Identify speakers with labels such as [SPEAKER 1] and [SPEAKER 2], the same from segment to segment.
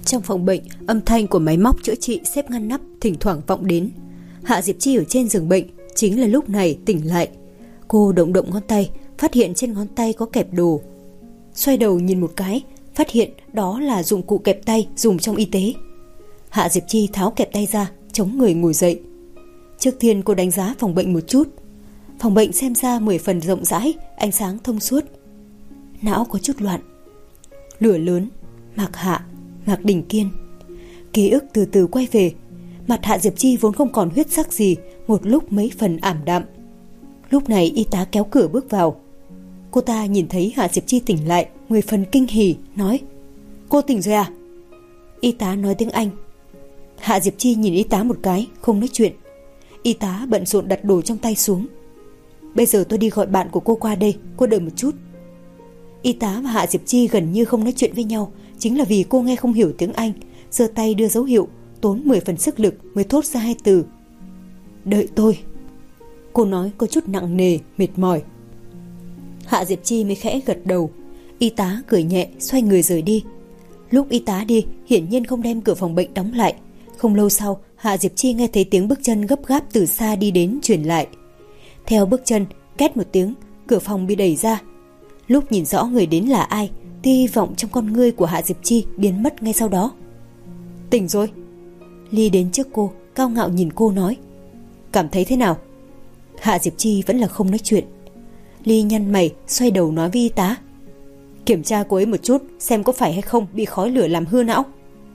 [SPEAKER 1] Trong phòng bệnh, âm thanh của máy móc chữa trị xếp ngăn nắp thỉnh thoảng vọng đến. Hạ Diệp Chi ở trên giường bệnh, chính là lúc này tỉnh lại. Cô động động ngón tay, phát hiện trên ngón tay có kẹp đồ. Xoay đầu nhìn một cái, phát hiện đó là dụng cụ kẹp tay dùng trong y tế. Hạ Diệp Chi tháo kẹp tay ra, chống người ngồi dậy. Trước tiên cô đánh giá phòng bệnh một chút. Phòng bệnh xem ra 10 phần rộng rãi, ánh sáng thông suốt. Não có chút loạn. Lửa lớn, Mạc Hạ, Mạc Đình Kiên. Ký ức từ từ quay về. Mặt Hạ Diệp Chi vốn không còn huyết sắc gì, một lúc mấy phần ảm đạm. Lúc này y tá kéo cửa bước vào. Cô ta nhìn thấy Hạ Diệp Chi tỉnh lại, 10 phần kinh hỉ, nói: "Cô tỉnh rồi à?" Y tá nói tiếng Anh. Hạ Diệp Chi nhìn y tá một cái, không nói chuyện. Y tá bận rộn đặt đồ trong tay xuống. "Bây giờ tôi đi gọi bạn của cô qua đây, cô đợi một chút." Y tá và Hạ Diệp Chi gần như không nói chuyện với nhau, chính là vì cô nghe không hiểu tiếng Anh, giơ tay đưa dấu hiệu, tốn 10 phần sức lực mới thốt ra 2 từ: "Đợi tôi." Cô nói có chút nặng nề, mệt mỏi. Hạ Diệp Chi mới khẽ gật đầu. Y tá cười nhẹ, xoay người rời đi. Lúc y tá đi, hiển nhiên không đem cửa phòng bệnh đóng lại. Không lâu sau, Hạ Diệp Chi nghe thấy tiếng bước chân gấp gáp từ xa đi đến truyền lại. Theo bước chân, két một tiếng, cửa phòng bị đẩy ra. Lúc nhìn rõ người đến là ai, tia hy vọng trong con ngươi của Hạ Diệp Chi biến mất ngay sau đó. "Tỉnh rồi." Ly đến trước cô, cao ngạo nhìn cô nói: "Cảm thấy thế nào?" Hạ Diệp Chi vẫn là không nói chuyện. Ly nhăn mày, xoay đầu nói với y tá: "Kiểm tra cô ấy một chút, xem có phải hay không bị khói lửa làm hư não."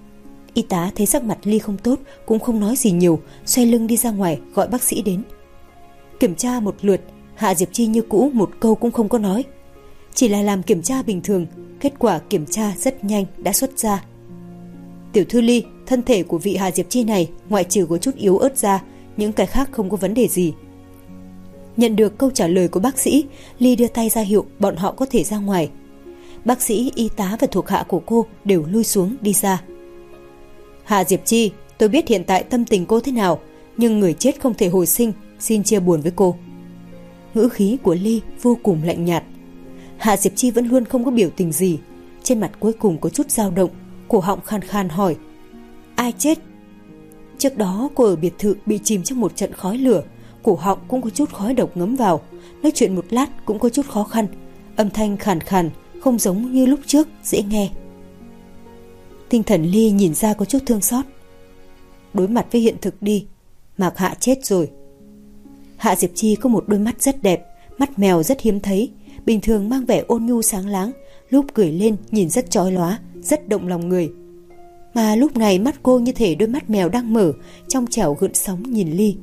[SPEAKER 1] Y tá thấy sắc mặt Ly không tốt, cũng không nói gì nhiều, xoay lưng đi ra ngoài gọi bác sĩ đến. Kiểm tra một lượt, Hạ Diệp Chi như cũ một câu cũng không có nói. Chỉ là làm kiểm tra bình thường, kết quả kiểm tra rất nhanh đã xuất ra. "Tiểu thư Ly, thân thể của vị Hạ Diệp Chi này ngoại trừ có chút yếu ớt ra, những cái khác không có vấn đề gì." Nhận được câu trả lời của bác sĩ, Ly đưa tay ra hiệu bọn họ có thể ra ngoài. Bác sĩ, y tá và thuộc hạ của cô đều lui xuống đi ra. "Hạ Diệp Chi, tôi biết hiện tại tâm tình cô thế nào, nhưng người chết không thể hồi sinh, xin chia buồn với cô." Ngữ khí của Ly vô cùng lạnh nhạt. Hạ Diệp Chi vẫn luôn không có biểu tình gì, trên mặt cuối cùng có chút dao động, cổ họng khan khan hỏi: "Ai chết?" Trước đó cô ở biệt thự bị chìm trong một trận khói lửa, cổ họng cũng có chút khói độc ngấm vào, nói chuyện một lát cũng có chút khó khăn, âm thanh khàn khàn, không giống như lúc trước dễ nghe. Tinh thần Ly nhìn ra có chút thương xót. "Đối mặt với hiện thực đi, Mạc Hạ chết rồi." Hạ Diệp Chi có một đôi mắt rất đẹp, mắt mèo rất hiếm thấy, bình thường mang vẻ ôn nhu sáng láng, lúc cười lên nhìn rất chói lóa, rất động lòng người. Mà lúc này mắt cô như thể đôi mắt mèo đang mở, trong trẻo gợn sóng nhìn Ly.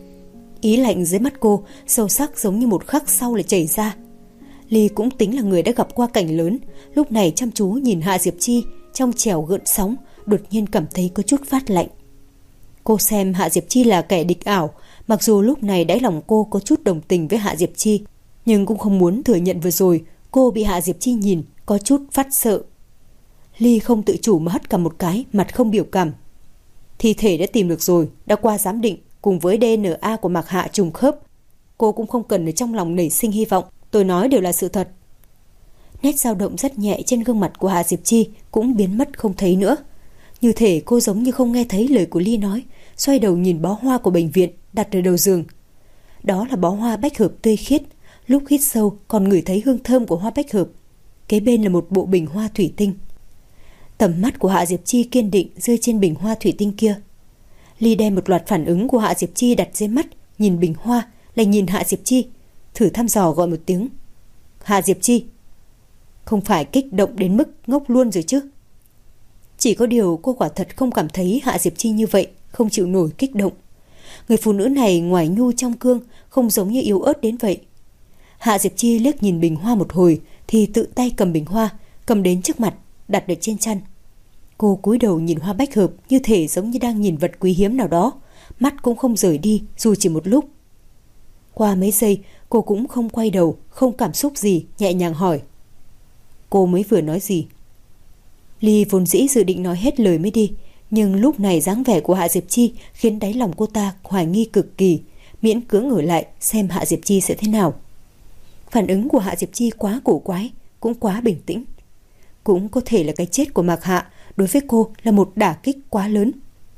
[SPEAKER 1] Ý lạnh dưới mắt cô sâu sắc giống như một khắc sau lại chảy ra. Ly cũng tính là người đã gặp qua cảnh lớn, lúc này chăm chú nhìn Hạ Diệp Chi, trong trẻo gợn sóng đột nhiên cảm thấy có chút phát lạnh. Cô xem Hạ Diệp Chi là kẻ địch ảo, mặc dù lúc này đáy lòng cô có chút đồng tình với Hạ Diệp Chi, nhưng cũng không muốn thừa nhận vừa rồi cô bị Hạ Diệp Chi nhìn có chút phát sợ. Ly không tự chủ mà hất cằm một cái, mặt không biểu cảm. "Thi thể đã tìm được rồi, đã qua giám định, cùng với DNA của Mạc Hạ trùng khớp. Cô cũng không cần ở trong lòng nảy sinh hy vọng, tôi nói đều là sự thật." Nét dao động rất nhẹ trên gương mặt của Hạ Diệp Chi cũng biến mất không thấy nữa. Như thể cô giống như không nghe thấy lời của Ly nói, xoay đầu nhìn bó hoa của bệnh viện đặt ở đầu giường. Đó là bó hoa bách hợp tươi khiết, lúc hít sâu còn ngửi thấy hương thơm của hoa bách hợp. Kế bên là một bộ bình hoa thủy tinh. Tầm mắt của Hạ Diệp Chi kiên định rơi trên bình hoa thủy tinh kia. Ly đem một loạt phản ứng của Hạ Diệp Chi đặt dưới mắt, nhìn bình hoa, lại nhìn Hạ Diệp Chi, thử thăm dò gọi một tiếng: "Hạ Diệp Chi." Không phải kích động đến mức ngốc luôn rồi chứ? Chỉ có điều cô quả thật không cảm thấy Hạ Diệp Chi như vậy, không chịu nổi kích động. Người phụ nữ này ngoài nhu trong cương, không giống như yếu ớt đến vậy. Hạ Diệp Chi liếc nhìn bình hoa một hồi thì tự tay cầm bình hoa, cầm đến trước mặt, đặt ở trên chăn. Cô cúi đầu nhìn hoa bách hợp như thể giống như đang nhìn vật quý hiếm nào đó, mắt cũng không rời đi dù chỉ một lúc. Qua mấy giây cô cũng không quay đầu, không cảm xúc gì, nhẹ nhàng hỏi: "Cô mới vừa nói gì?" Ly vốn dĩ dự định nói hết lời mới đi, nhưng lúc này dáng vẻ của Hạ Diệp Chi khiến đáy lòng cô ta hoài nghi cực kỳ, miễn cưỡng ở lại xem Hạ Diệp Chi sẽ thế nào. Phản ứng của Hạ Diệp Chi quá cổ quái, cũng quá bình tĩnh. Cũng có thể là cái chết của Mạc Hạ đối với cô là một đả kích quá lớn.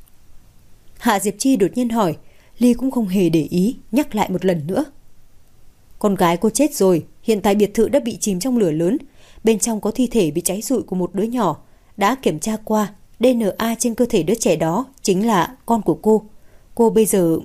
[SPEAKER 1] Hạ Diệp Chi đột nhiên hỏi, Ly cũng không hề để ý, nhắc lại một lần nữa. Con gái cô chết rồi, hiện tại biệt thự đã bị chìm trong lửa lớn, bên trong có thi thể bị cháy rụi của một đứa nhỏ. Đã kiểm tra qua, DNA trên cơ thể đứa trẻ đó chính là con của cô. Cô bây giờ...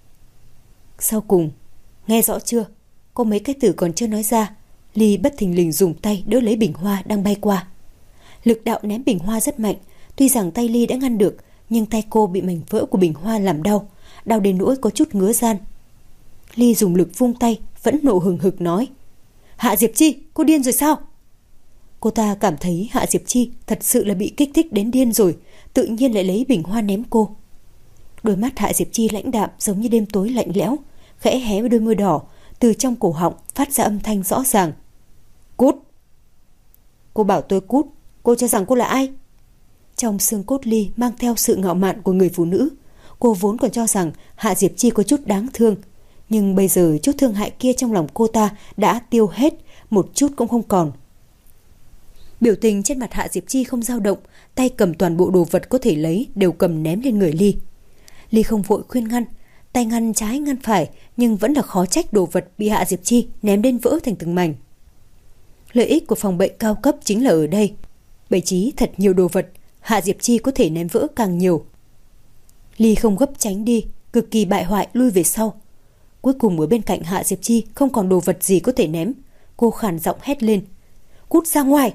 [SPEAKER 1] Sau cùng, nghe rõ chưa? Có mấy cái từ còn chưa nói ra. Ly bất thình lình dùng tay đỡ lấy bình hoa đang bay qua. Lực đạo ném bình hoa rất mạnh. Tuy rằng tay Ly đã ngăn được, nhưng tay cô bị mảnh vỡ của bình hoa làm đau. Đau đến nỗi có chút ngứa ran. Ly dùng lực vung tay, phẫn nộ hừng hực nói, Hạ Diệp Chi, cô điên rồi sao? Cô ta cảm thấy Hạ Diệp Chi thật sự là bị kích thích đến điên rồi, tự nhiên lại lấy bình hoa ném cô. Đôi mắt Hạ Diệp Chi lãnh đạm giống như đêm tối lạnh lẽo, khẽ hé với đôi môi đỏ, từ trong cổ họng phát ra âm thanh rõ ràng. Cút! Cô bảo tôi cút, cô cho rằng cô là ai? Trong xương cốt Ly mang theo sự ngạo mạn của người phụ nữ. Cô vốn còn cho rằng Hạ Diệp Chi có chút đáng thương, nhưng bây giờ chút thương hại kia trong lòng cô ta đã tiêu hết, một chút cũng không còn. Biểu tình trên mặt Hạ Diệp Chi không dao động, tay cầm toàn bộ đồ vật có thể lấy đều cầm ném lên người Ly. Ly không vội khuyên ngăn, tay ngăn trái ngăn phải, nhưng vẫn là khó trách đồ vật bị Hạ Diệp Chi ném đến vỡ thành từng mảnh. Lợi ích của phòng bệnh cao cấp chính là ở đây. Bày trí thật nhiều đồ vật, Hạ Diệp Chi có thể ném vỡ càng nhiều. Ly không gấp tránh đi, cực kỳ bại hoại lui về sau. Cuối cùng ở bên cạnh Hạ Diệp Chi không còn đồ vật gì có thể ném. Cô khàn giọng hét lên, cút ra ngoài!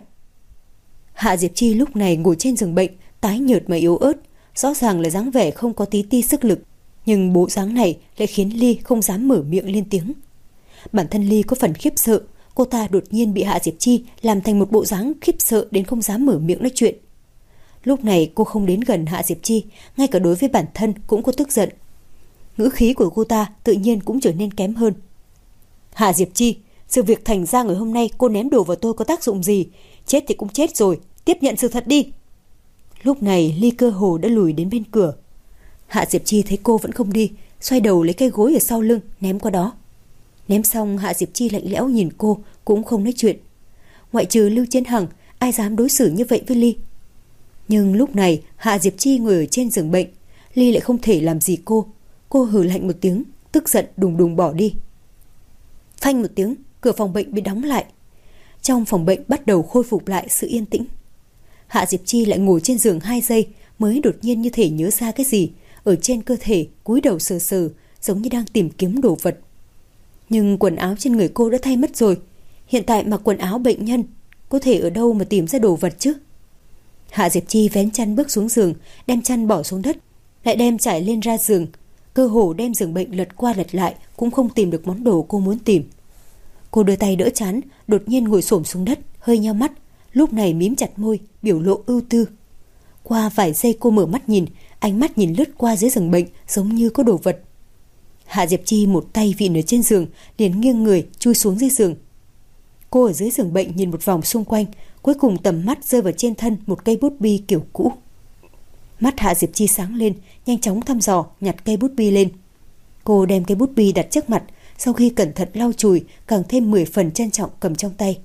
[SPEAKER 1] Hạ Diệp Chi lúc này ngồi trên giường bệnh, tái nhợt mà yếu ớt, rõ ràng là dáng vẻ không có tí ti sức lực, nhưng bộ dáng này lại khiến Ly không dám mở miệng lên tiếng. Bản thân Ly có phần khiếp sợ, cô ta đột nhiên bị Hạ Diệp Chi làm thành một bộ dáng khiếp sợ đến không dám mở miệng nói chuyện. Lúc này cô không đến gần Hạ Diệp Chi, ngay cả đối với bản thân cũng có tức giận. Ngữ khí của cô ta tự nhiên cũng trở nên kém hơn. Hạ Diệp Chi, sự việc thành ra ngày hôm nay cô ném đồ vào tôi có tác dụng gì? Chết thì cũng chết rồi, tiếp nhận sự thật đi. Lúc này Ly cơ hồ đã lùi đến bên cửa. Hạ Diệp Chi thấy cô vẫn không đi, xoay đầu lấy cây gối ở sau lưng ném qua đó. Ném xong Hạ Diệp Chi lạnh lẽo nhìn cô, cũng không nói chuyện. Ngoại trừ Lưu Chiến Hằng, ai dám đối xử như vậy với Ly? Nhưng lúc này Hạ Diệp Chi ngồi ở trên giường bệnh, Ly lại không thể làm gì cô. Cô hừ lạnh một tiếng, tức giận đùng đùng bỏ đi. Phanh một tiếng, cửa phòng bệnh bị đóng lại. Trong phòng bệnh bắt đầu khôi phục lại sự yên tĩnh. Hạ Diệp Chi lại ngồi trên giường 2 giây mới đột nhiên như thể nhớ ra cái gì, ở trên cơ thể cúi đầu sờ sờ, giống như đang tìm kiếm đồ vật. Nhưng quần áo trên người cô đã thay mất rồi, hiện tại mặc quần áo bệnh nhân, có thể ở đâu mà tìm ra đồ vật chứ? Hạ Diệp Chi vén chăn bước xuống giường, đem chăn bỏ xuống đất, lại đem trải lên ra giường, cơ hồ đem giường bệnh lật qua lật lại cũng không tìm được món đồ cô muốn tìm. Cô đưa tay đỡ trán, đột nhiên ngồi xổm xuống đất, hơi nheo mắt, lúc này mím chặt môi, biểu lộ ưu tư. Qua vài giây cô mở mắt nhìn, ánh mắt nhìn lướt qua dưới giường bệnh giống như có đồ vật. Hạ Diệp Chi một tay vịn ở trên giường, liền nghiêng người chui xuống dưới giường. Cô ở dưới giường bệnh nhìn một vòng xung quanh, cuối cùng tầm mắt rơi vào trên thân một cây bút bi kiểu cũ. Mắt Hạ Diệp Chi sáng lên, nhanh chóng thăm dò nhặt cây bút bi lên. Cô đem cây bút bi đặt trước mặt, sau khi cẩn thận lau chùi, càng thêm 10 phần trân trọng cầm trong tay.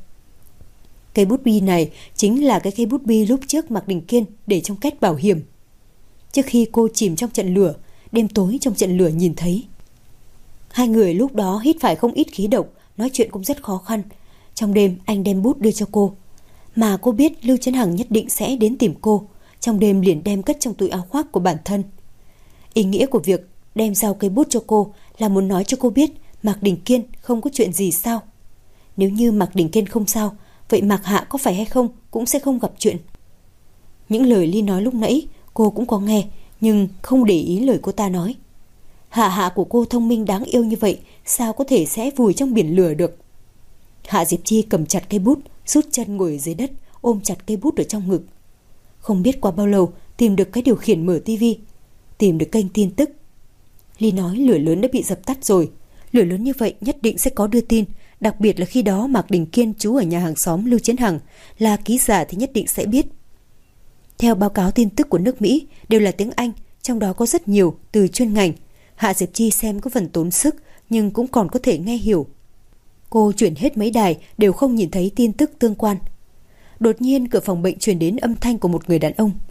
[SPEAKER 1] Cây bút bi này chính là cái cây bút bi lúc trước Mạc Đình Kiên để trong két bảo hiểm. Trước khi cô chìm trong trận lửa, đêm tối trong trận lửa nhìn thấy. Hai người lúc đó hít phải không ít khí độc, nói chuyện cũng rất khó khăn. Trong đêm anh đem bút đưa cho cô, mà cô biết Lưu Chiến Hằng nhất định sẽ đến tìm cô. Trong đêm liền đem cất trong túi áo khoác của bản thân. Ý nghĩa của việc đem giao cây bút cho cô là muốn nói cho cô biết Mạc Đình Kiên không có chuyện gì sao. Nếu như Mạc Đình Kiên không sao, vậy Mạc Hạ có phải hay không cũng sẽ không gặp chuyện. Những lời Ly nói lúc nãy cô cũng có nghe, nhưng không để ý lời cô ta nói. Hạ hạ của cô thông minh đáng yêu như vậy, sao có thể sẽ vùi trong biển lửa được. Hạ Diệp Chi cầm chặt cây bút, rút chân ngồi ở dưới đất, ôm chặt cây bút ở trong ngực. Không biết qua bao lâu tìm được cái điều khiển mở tivi, tìm được kênh tin tức. Ly nói lửa lớn đã bị dập tắt rồi. Lửa lớn như vậy nhất định sẽ có đưa tin, đặc biệt là khi đó Mạc Đình Kiên trú ở nhà hàng xóm Lưu Chiến Hằng, là ký giả thì nhất định sẽ biết. Theo báo cáo tin tức của nước Mỹ đều là tiếng Anh, trong đó có rất nhiều từ chuyên ngành. Hạ Diệp Chi xem có phần tốn sức, nhưng cũng còn có thể nghe hiểu. Cô chuyển hết mấy đài đều không nhìn thấy tin tức tương quan. Đột nhiên cửa phòng bệnh truyền đến âm thanh của một người đàn ông.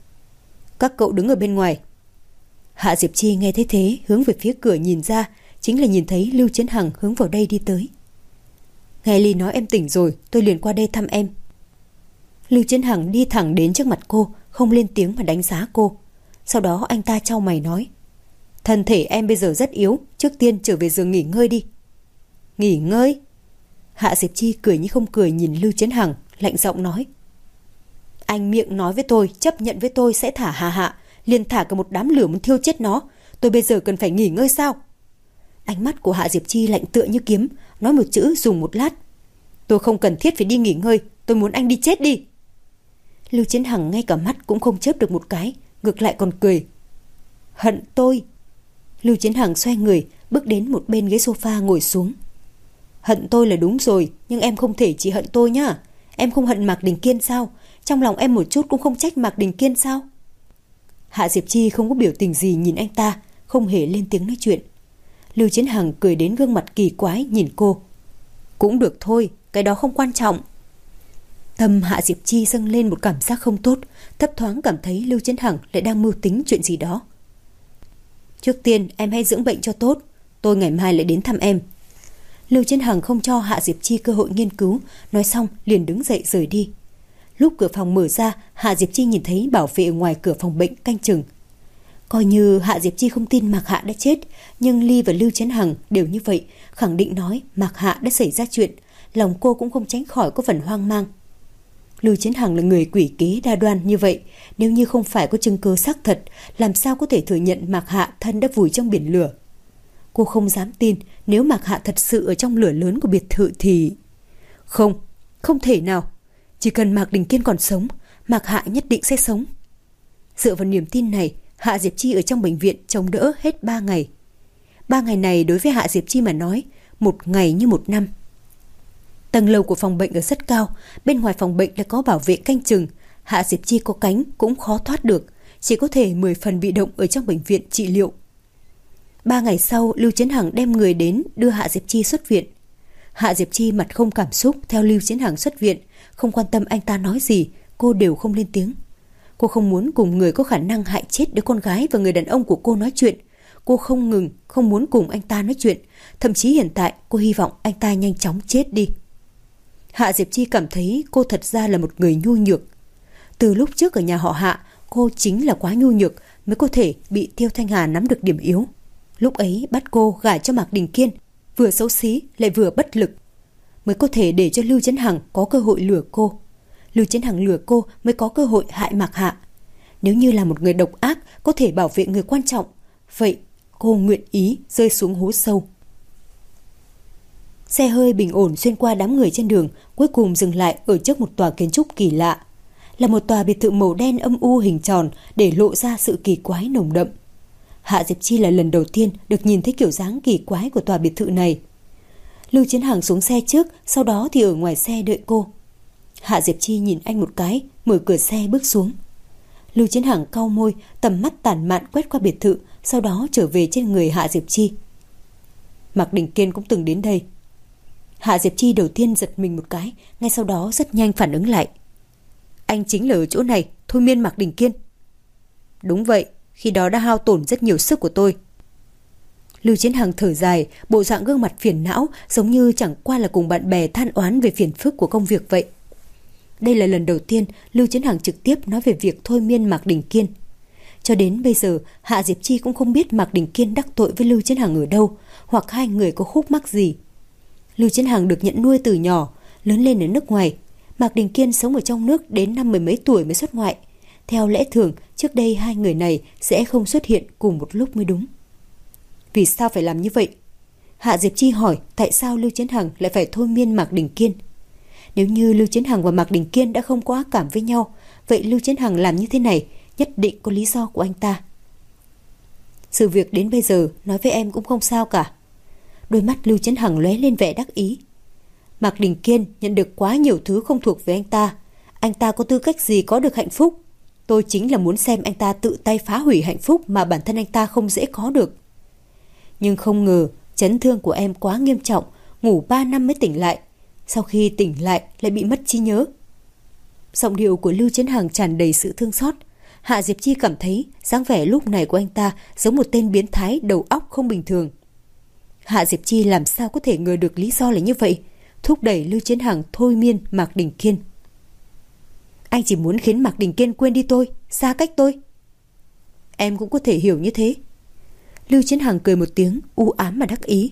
[SPEAKER 1] các cậu đứng ở bên ngoài. Hạ Diệp Chi nghe thấy thế, hướng về phía cửa nhìn ra, chính là nhìn thấy Lưu Chiến Hằng hướng vào đây đi tới. Nghe Ly nói em tỉnh rồi, tôi liền qua đây thăm em. Lưu Chiến Hằng đi thẳng đến trước mặt cô, không lên tiếng mà đánh giá cô. Sau đó anh ta chau mày nói: thân thể em bây giờ rất yếu, trước tiên trở về giường nghỉ ngơi đi. Nghỉ ngơi? Hạ Diệp Chi cười như không cười nhìn Lưu Chiến Hằng, lạnh giọng nói: anh miệng nói với tôi, chấp nhận với tôi sẽ thả Hà Hạ, liền thả cả một đám lửa muốn thiêu chết nó. Tôi bây giờ cần phải nghỉ ngơi sao? Ánh mắt của Hạ Diệp Chi lạnh tựa như kiếm, nói một chữ dùng một lát. Tôi không cần thiết phải đi nghỉ ngơi, tôi muốn anh đi chết đi. Lưu Chiến Hằng ngay cả mắt cũng không chớp được một cái, ngược lại còn cười. Hận tôi? Lưu Chiến Hằng xoay người, bước đến một bên ghế sofa ngồi xuống. Hận tôi là đúng rồi, nhưng em không thể chỉ hận tôi nhá. Em không hận Mạc Đình Kiên sao? Trong lòng em một chút cũng không trách Mạc Đình Kiên sao? Hạ Diệp Chi không có biểu tình gì nhìn anh ta, không hề lên tiếng nói chuyện. Lưu Chiến Hằng cười đến gương mặt kỳ quái nhìn cô. Cũng được thôi, cái đó không quan trọng. Tâm Hạ Diệp Chi dâng lên một cảm giác không tốt, thấp thoáng cảm thấy Lưu Chiến Hằng lại đang mưu tính chuyện gì đó. Trước tiên em hãy dưỡng bệnh cho tốt, tôi ngày mai lại đến thăm em. Lưu Chiến Hằng không cho Hạ Diệp Chi cơ hội nghiên cứu, nói xong liền đứng dậy rời đi. Lúc cửa phòng mở ra, Hạ Diệp Chi nhìn thấy bảo vệ ở ngoài cửa phòng bệnh canh chừng. Coi như Hạ Diệp Chi không tin Mạc Hạ đã chết, nhưng Ly và Lưu Chiến Hằng đều như vậy, khẳng định nói Mạc Hạ đã xảy ra chuyện, lòng cô cũng không tránh khỏi có phần hoang mang. Lưu Chiến Hằng là người quỷ kế đa đoan như vậy, nếu như không phải có chứng cứ xác thật, làm sao có thể thừa nhận Mạc Hạ thân đã vùi trong biển lửa. Cô không dám tin nếu Mạc Hạ thật sự ở trong lửa lớn của biệt thự thì... Không thể nào. Chỉ cần Mạc Đình Kiên còn sống, Mạc Hạ nhất định sẽ sống. Dựa vào niềm tin này, Hạ Diệp Chi ở trong bệnh viện chống đỡ hết 3 ngày. 3 ngày này đối với Hạ Diệp Chi mà nói, một ngày như một năm. Tầng lầu của phòng bệnh ở rất cao, bên ngoài phòng bệnh đã có bảo vệ canh chừng. Hạ Diệp Chi có cánh cũng khó thoát được, chỉ có thể 10 phần bị động ở trong bệnh viện trị liệu. 3 ngày sau, Lưu Chiến Hằng đem người đến đưa Hạ Diệp Chi xuất viện. Hạ Diệp Chi mặt không cảm xúc theo Lưu Chiến Hằng xuất viện, không quan tâm anh ta nói gì, cô đều không lên tiếng. Cô không muốn cùng người có khả năng hại chết đứa con gái và người đàn ông của cô nói chuyện. Cô không muốn cùng anh ta nói chuyện, thậm chí hiện tại cô hy vọng anh ta nhanh chóng chết đi. Hạ Diệp Chi cảm thấy cô thật ra là một người nhu nhược. Từ lúc trước ở nhà họ Hạ, cô chính là quá nhu nhược mới có thể bị Tiêu Thanh Hà nắm được điểm yếu. Lúc ấy bắt cô gả cho Mạc Đình Kiên, vừa xấu xí lại vừa bất lực, mới có thể để cho Lưu Chiến Hằng có cơ hội lừa cô. Lưu Chiến Hằng lừa cô mới có cơ hội hại Mạc Hạ. Nếu như là một người độc ác có thể bảo vệ người quan trọng, vậy cô nguyện ý rơi xuống hố sâu. Xe hơi bình ổn xuyên qua đám người trên đường, cuối cùng dừng lại ở trước một tòa kiến trúc kỳ lạ. Là một tòa biệt thự màu đen âm u hình tròn để lộ ra sự kỳ quái nồng đậm. Hạ Diệp Chi là lần đầu tiên được nhìn thấy kiểu dáng kỳ quái của tòa biệt thự này. Lưu Chiến Hằng xuống xe trước, sau đó thì ở ngoài xe đợi cô. Hạ Diệp Chi nhìn anh một cái, mở cửa xe bước xuống. Lưu Chiến Hằng cau môi, tầm mắt tản mạn quét qua biệt thự, sau đó trở về trên người Hạ Diệp Chi. Mạc Đình Kiên cũng từng đến đây. Hạ Diệp Chi đầu tiên giật mình một cái, ngay sau đó rất nhanh phản ứng lại. Anh chính là ở chỗ này, thôi miên Mạc Đình Kiên. Đúng vậy, khi đó đã hao tổn rất nhiều sức của tôi. Lưu Chiến Hằng thở dài, bộ dạng gương mặt phiền não, giống như chẳng qua là cùng bạn bè than oán về phiền phức của công việc vậy. Đây là lần đầu tiên Lưu Chiến Hằng trực tiếp nói về việc thôi miên Mạc Đình Kiên. Cho đến bây giờ, Hạ Diệp Chi cũng không biết Mạc Đình Kiên đắc tội với Lưu Chiến Hằng ở đâu, hoặc hai người có khúc mắc gì. Lưu Chiến Hằng được nhận nuôi từ nhỏ, lớn lên ở nước ngoài. Mạc Đình Kiên sống ở trong nước đến năm 10 mấy tuổi mới xuất ngoại. Theo lẽ thường, trước đây hai người này sẽ không xuất hiện cùng một lúc mới đúng. Vì sao phải làm như vậy? Hạ Diệp Chi hỏi tại sao Lưu Chiến Hằng lại phải thôi miên Mạc Đình Kiên. Nếu như Lưu Chiến Hằng và Mạc Đình Kiên đã không có ác cảm với nhau, vậy Lưu Chiến Hằng làm như thế này nhất định có lý do của anh ta. Sự việc đến bây giờ nói với em cũng không sao cả. Đôi mắt Lưu Chiến Hằng lóe lên vẻ đắc ý. Mạc Đình Kiên nhận được quá nhiều thứ không thuộc về anh ta. Anh ta có tư cách gì có được hạnh phúc? Tôi chính là muốn xem anh ta tự tay phá hủy hạnh phúc mà bản thân anh ta không dễ có được. Nhưng không ngờ chấn thương của em quá nghiêm trọng, ngủ 3 năm mới tỉnh lại. Sau khi tỉnh lại lại bị mất trí nhớ. Giọng điệu của Lưu Chiến Hằng tràn đầy sự thương xót. Hạ Diệp Chi cảm thấy dáng vẻ lúc này của anh ta giống một tên biến thái đầu óc không bình thường. Hạ Diệp Chi làm sao có thể ngờ được lý do là như vậy, thúc đẩy Lưu Chiến Hằng thôi miên Mạc Đình Kiên. Anh chỉ muốn khiến Mạc Đình Kiên quên đi tôi, xa cách tôi. Em cũng có thể hiểu như thế. Lưu Chiến Hằng cười một tiếng u ám mà đắc ý.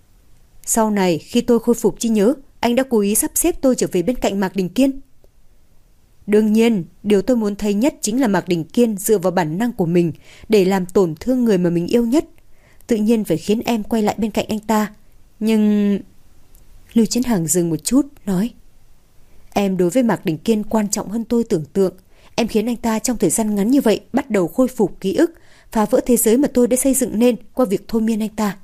[SPEAKER 1] Sau này khi tôi khôi phục trí nhớ, anh đã cố ý sắp xếp tôi trở về bên cạnh Mạc Đình Kiên. Đương nhiên, điều tôi muốn thấy nhất chính là Mạc Đình Kiên dựa vào bản năng của mình để làm tổn thương người mà mình yêu nhất. Tự nhiên phải khiến em quay lại bên cạnh anh ta. Nhưng... Lưu Chiến Hằng dừng một chút, nói: Em đối với Mạc Đình Kiên quan trọng hơn tôi tưởng tượng. Em khiến anh ta trong thời gian ngắn như vậy bắt đầu khôi phục ký ức, phá vỡ thế giới mà tôi đã xây dựng nên qua việc thôi miên anh ta.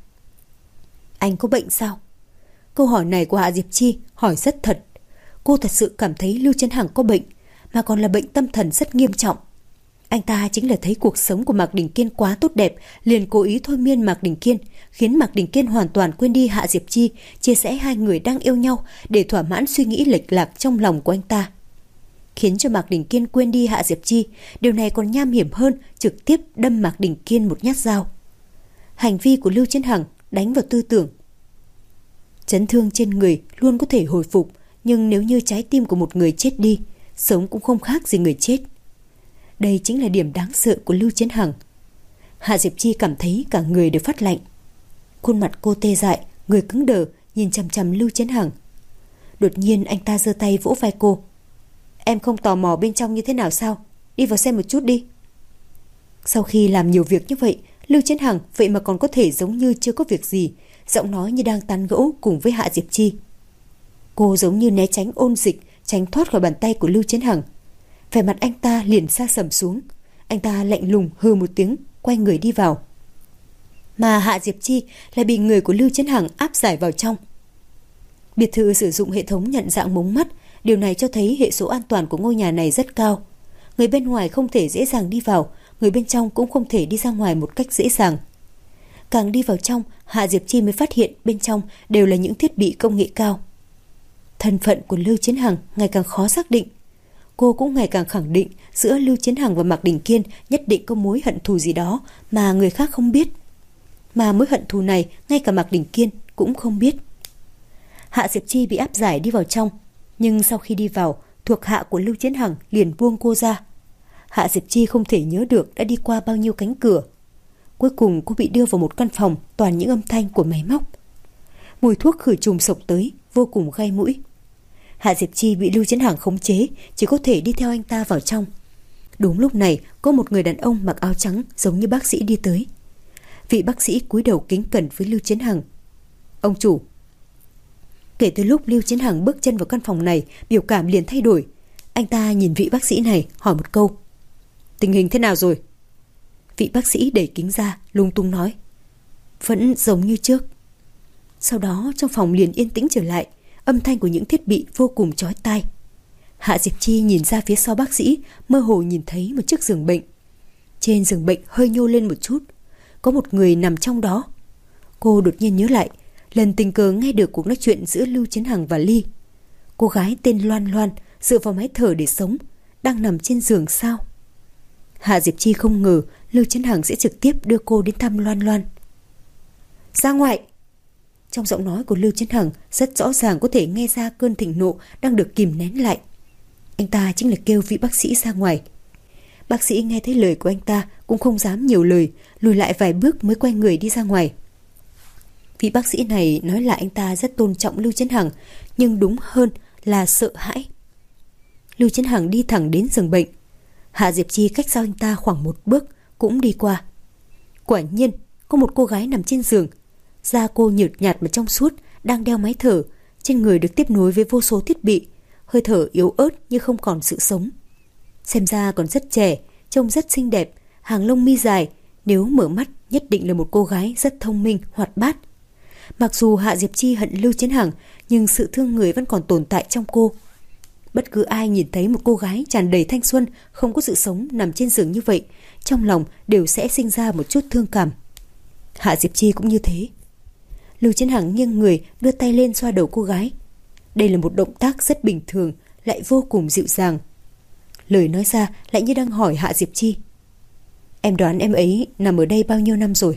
[SPEAKER 1] Anh có bệnh sao? Câu hỏi này của Hạ Diệp Chi hỏi rất thật. Cô thật sự cảm thấy Lưu Chiến Hằng có bệnh, mà còn là bệnh tâm thần rất nghiêm trọng. Anh ta chính là thấy cuộc sống của Mạc Đình Kiên quá tốt đẹp, liền cố ý thôi miên Mạc Đình Kiên, khiến Mạc Đình Kiên hoàn toàn quên đi Hạ Diệp Chi, chia sẻ hai người đang yêu nhau để thỏa mãn suy nghĩ lệch lạc trong lòng của anh ta. Khiến cho Mạc Đình Kiên quên đi Hạ Diệp Chi, điều này còn nham hiểm hơn trực tiếp đâm Mạc Đình Kiên một nhát dao. Hành vi của Lưu Chiến Hằng đánh vào tư tưởng. Chấn thương trên người luôn có thể hồi phục, nhưng nếu như trái tim của một người chết đi, sống cũng không khác gì người chết. Đây chính là điểm đáng sợ của Lưu Chiến Hằng. Hạ Diệp Chi cảm thấy cả người đều phát lạnh. Khuôn mặt cô tê dại, người cứng đờ, nhìn chằm chằm Lưu Chiến Hằng. Đột nhiên anh ta giơ tay vỗ vai cô. Em không tò mò bên trong như thế nào sao? Đi vào xem một chút đi. Sau khi làm nhiều việc như vậy, Lưu Chiến Hằng vậy mà còn có thể giống như chưa có việc gì, giọng nói như đang tán gẫu cùng với Hạ Diệp Chi. Cô giống như né tránh ôn dịch, tránh thoát khỏi bàn tay của Lưu Chiến Hằng. Vẻ mặt anh ta liền sa sầm xuống. Anh ta lạnh lùng hừ một tiếng, quay người đi vào. Mà Hạ Diệp Chi lại bị người của Lưu Chiến Hằng áp giải vào trong. Biệt thự sử dụng hệ thống nhận dạng mống mắt, điều này cho thấy hệ số an toàn của ngôi nhà này rất cao. Người bên ngoài không thể dễ dàng đi vào, người bên trong cũng không thể đi ra ngoài một cách dễ dàng. Càng đi vào trong, Hạ Diệp Chi mới phát hiện bên trong đều là những thiết bị công nghệ cao. Thân phận của Lưu Chiến Hằng ngày càng khó xác định. Cô cũng ngày càng khẳng định giữa Lưu Chiến Hằng và Mạc Đình Kiên nhất định có mối hận thù gì đó mà người khác không biết. Mà mối hận thù này ngay cả Mạc Đình Kiên cũng không biết. Hạ Diệp Chi bị áp giải đi vào trong, nhưng sau khi đi vào, thuộc hạ của Lưu Chiến Hằng liền buông cô ra. Hạ Diệp Chi không thể nhớ được đã đi qua bao nhiêu cánh cửa. Cuối cùng cô bị đưa vào một căn phòng toàn những âm thanh của máy móc. Mùi thuốc khử trùng xộc tới, vô cùng gai mũi. Hạ Diệp Chi bị Lưu Chiến Hằng khống chế, chỉ có thể đi theo anh ta vào trong. Đúng lúc này, có một người đàn ông mặc áo trắng giống như bác sĩ đi tới. Vị bác sĩ cúi đầu kính cẩn với Lưu Chiến Hằng. Ông chủ. Kể từ lúc Lưu Chiến Hằng bước chân vào căn phòng này, biểu cảm liền thay đổi. Anh ta nhìn vị bác sĩ này hỏi một câu. Tình hình thế nào rồi? Vị bác sĩ đẩy kính ra, lung tung nói. Vẫn giống như trước. Sau đó trong phòng liền yên tĩnh trở lại, âm thanh của những thiết bị vô cùng chói tai. Hạ Diệp Chi nhìn ra phía sau bác sĩ, mơ hồ nhìn thấy một chiếc giường bệnh. Trên giường bệnh hơi nhô lên một chút, có một người nằm trong đó. Cô đột nhiên nhớ lại, lần tình cờ nghe được cuộc nói chuyện giữa Lưu Chiến Hằng và Ly. Cô gái tên Loan Loan dựa vào máy thở để sống, đang nằm trên giường sao? Hạ Diệp Chi không ngờ Lưu Chiến Hằng sẽ trực tiếp đưa cô đến thăm Loan Loan. Ra ngoài! Trong giọng nói của Lưu Chiến Hằng rất rõ ràng có thể nghe ra cơn thịnh nộ đang được kìm nén lại. Anh ta chính là kêu vị bác sĩ ra ngoài. Bác sĩ nghe thấy lời của anh ta cũng không dám nhiều lời, lùi lại vài bước mới quay người đi ra ngoài. Vị bác sĩ này nói là anh ta rất tôn trọng Lưu Chiến Hằng, nhưng đúng hơn là sợ hãi. Lưu Chiến Hằng đi thẳng đến giường bệnh. Hạ Diệp Chi cách sau anh ta khoảng một bước cũng đi qua. Quả nhiên có một cô gái nằm trên giường. Da cô nhợt nhạt mà trong suốt, đang đeo máy thở, trên người được tiếp nối với vô số thiết bị, hơi thở yếu ớt như không còn sự sống. Xem ra còn rất trẻ, trông rất xinh đẹp, hàng lông mi dài, nếu mở mắt nhất định là một cô gái rất thông minh, hoạt bát. Mặc dù Hạ Diệp Chi hận Lưu Chiến Hằng, nhưng sự thương người vẫn còn tồn tại trong cô. Bất cứ ai nhìn thấy một cô gái tràn đầy thanh xuân, không có sự sống nằm trên giường như vậy, trong lòng đều sẽ sinh ra một chút thương cảm. Hạ Diệp Chi cũng như thế. Lưu Chiến Hằng nghiêng người đưa tay lên xoa đầu cô gái. Đây là một động tác rất bình thường, lại vô cùng dịu dàng. lời nói ra lại như đang hỏi Hạ Diệp Chi. Em đoán em ấy nằm ở đây bao nhiêu năm rồi?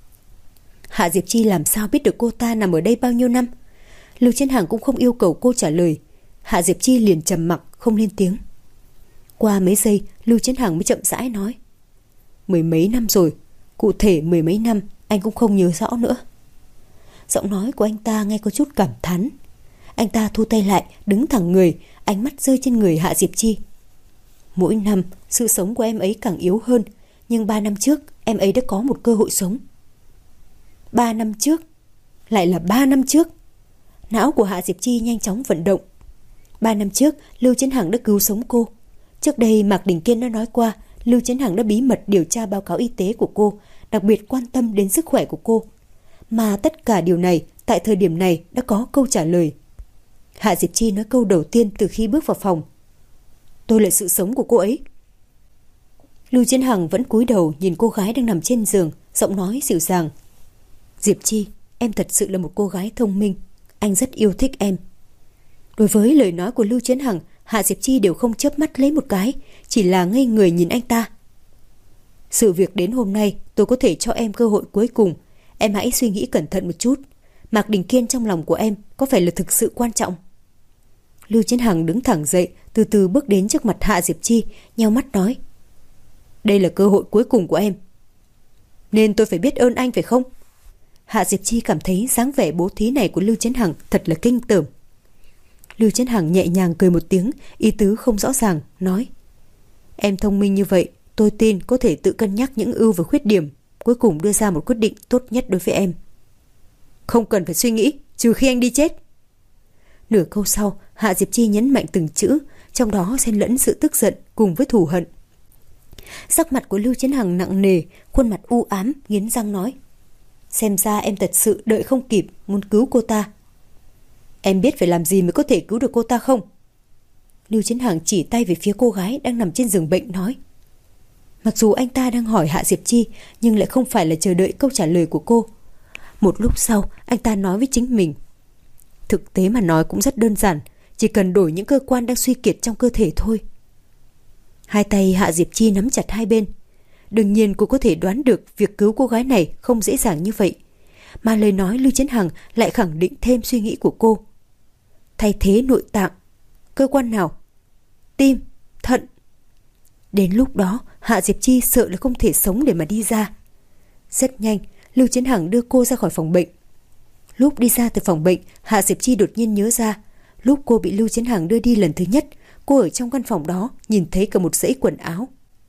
[SPEAKER 1] Hạ Diệp Chi làm sao biết được cô ta nằm ở đây bao nhiêu năm? Lưu Chiến Hằng cũng không yêu cầu cô trả lời. Hạ Diệp Chi liền trầm mặc không lên tiếng. Qua mấy giây, Lưu Chiến Hằng mới chậm rãi nói. 10 mấy năm rồi, cụ thể 10 mấy năm anh cũng không nhớ rõ nữa. Giọng nói của anh ta nghe có chút cảm thán. Anh ta thu tay lại, đứng thẳng người, ánh mắt rơi trên người Hạ Diệp Chi. Mỗi năm, sự sống của em ấy càng yếu hơn, nhưng 3 năm trước, em ấy đã có một cơ hội sống. 3 năm trước, lại là 3 năm trước. Não của Hạ Diệp Chi nhanh chóng vận động. 3 năm trước, Lưu Chiến Hằng đã cứu sống cô. Trước đây Mạc Đình Kiên đã nói qua, Lưu Chiến Hằng đã bí mật điều tra báo cáo y tế của cô, đặc biệt quan tâm đến sức khỏe của cô. Mà tất cả điều này, tại thời điểm này đã có câu trả lời. Hạ Diệp Chi nói câu đầu tiên từ khi bước vào phòng. Tôi là sự sống của cô ấy. Lưu Chiến Hằng vẫn cúi đầu nhìn cô gái đang nằm trên giường, giọng nói dịu dàng. Diệp Chi, em thật sự là một cô gái thông minh. Anh rất yêu thích em. Đối với lời nói của Lưu Chiến Hằng, Hạ Diệp Chi đều không chớp mắt lấy một cái, chỉ là ngây người nhìn anh ta. Sự việc đến hôm nay, tôi có thể cho em cơ hội cuối cùng. Em hãy suy nghĩ cẩn thận một chút. Mạc Đình Kiên trong lòng của em có phải là thực sự quan trọng? Lưu Chiến Hằng đứng thẳng dậy, từ từ bước đến trước mặt Hạ Diệp Chi, nheo mắt nói. Đây là cơ hội cuối cùng của em. Nên tôi phải biết ơn anh phải không? Hạ Diệp Chi cảm thấy dáng vẻ bố thí này của Lưu Chiến Hằng thật là kinh tởm. Lưu Chiến Hằng nhẹ nhàng cười một tiếng, ý tứ không rõ ràng, nói. Em thông minh như vậy, tôi tin có thể tự cân nhắc những ưu và khuyết điểm, cuối cùng đưa ra một quyết định tốt nhất đối với em. Không cần phải suy nghĩ, trừ khi anh đi chết. Nửa câu sau, Hạ Diệp Chi nhấn mạnh từng chữ, trong đó xen lẫn sự tức giận cùng với thù hận. Sắc mặt của Lưu Chiến Hằng nặng nề, khuôn mặt u ám, nghiến răng nói. Xem ra em thật sự đợi không kịp, muốn cứu cô ta. Em biết phải làm gì mới có thể cứu được cô ta không? Lưu Chiến Hằng chỉ tay về phía cô gái đang nằm trên giường bệnh nói. Mặc dù anh ta đang hỏi Hạ Diệp Chi, nhưng lại không phải là chờ đợi câu trả lời của cô. Một lúc sau, anh ta nói với chính mình. Thực tế mà nói cũng rất đơn giản, chỉ cần đổi những cơ quan đang suy kiệt trong cơ thể thôi. Hai tay Hạ Diệp Chi nắm chặt hai bên. Đương nhiên cô có thể đoán được việc cứu cô gái này không dễ dàng như vậy. Mà lời nói Lưu Chiến Hằng lại khẳng định thêm suy nghĩ của cô. Thay thế nội tạng. Cơ quan nào? Tim, thận. Đến lúc đó, Hạ Diệp Chi sợ là không thể sống để mà đi ra. Rất nhanh, Lưu Chiến Hằng đưa cô ra khỏi phòng bệnh. Lúc đi ra từ phòng bệnh, Hạ Diệp Chi đột nhiên nhớ ra. Lúc cô bị Lưu Chiến Hằng đưa đi lần thứ nhất, cô ở trong căn phòng đó nhìn thấy cả một dãy quần áo.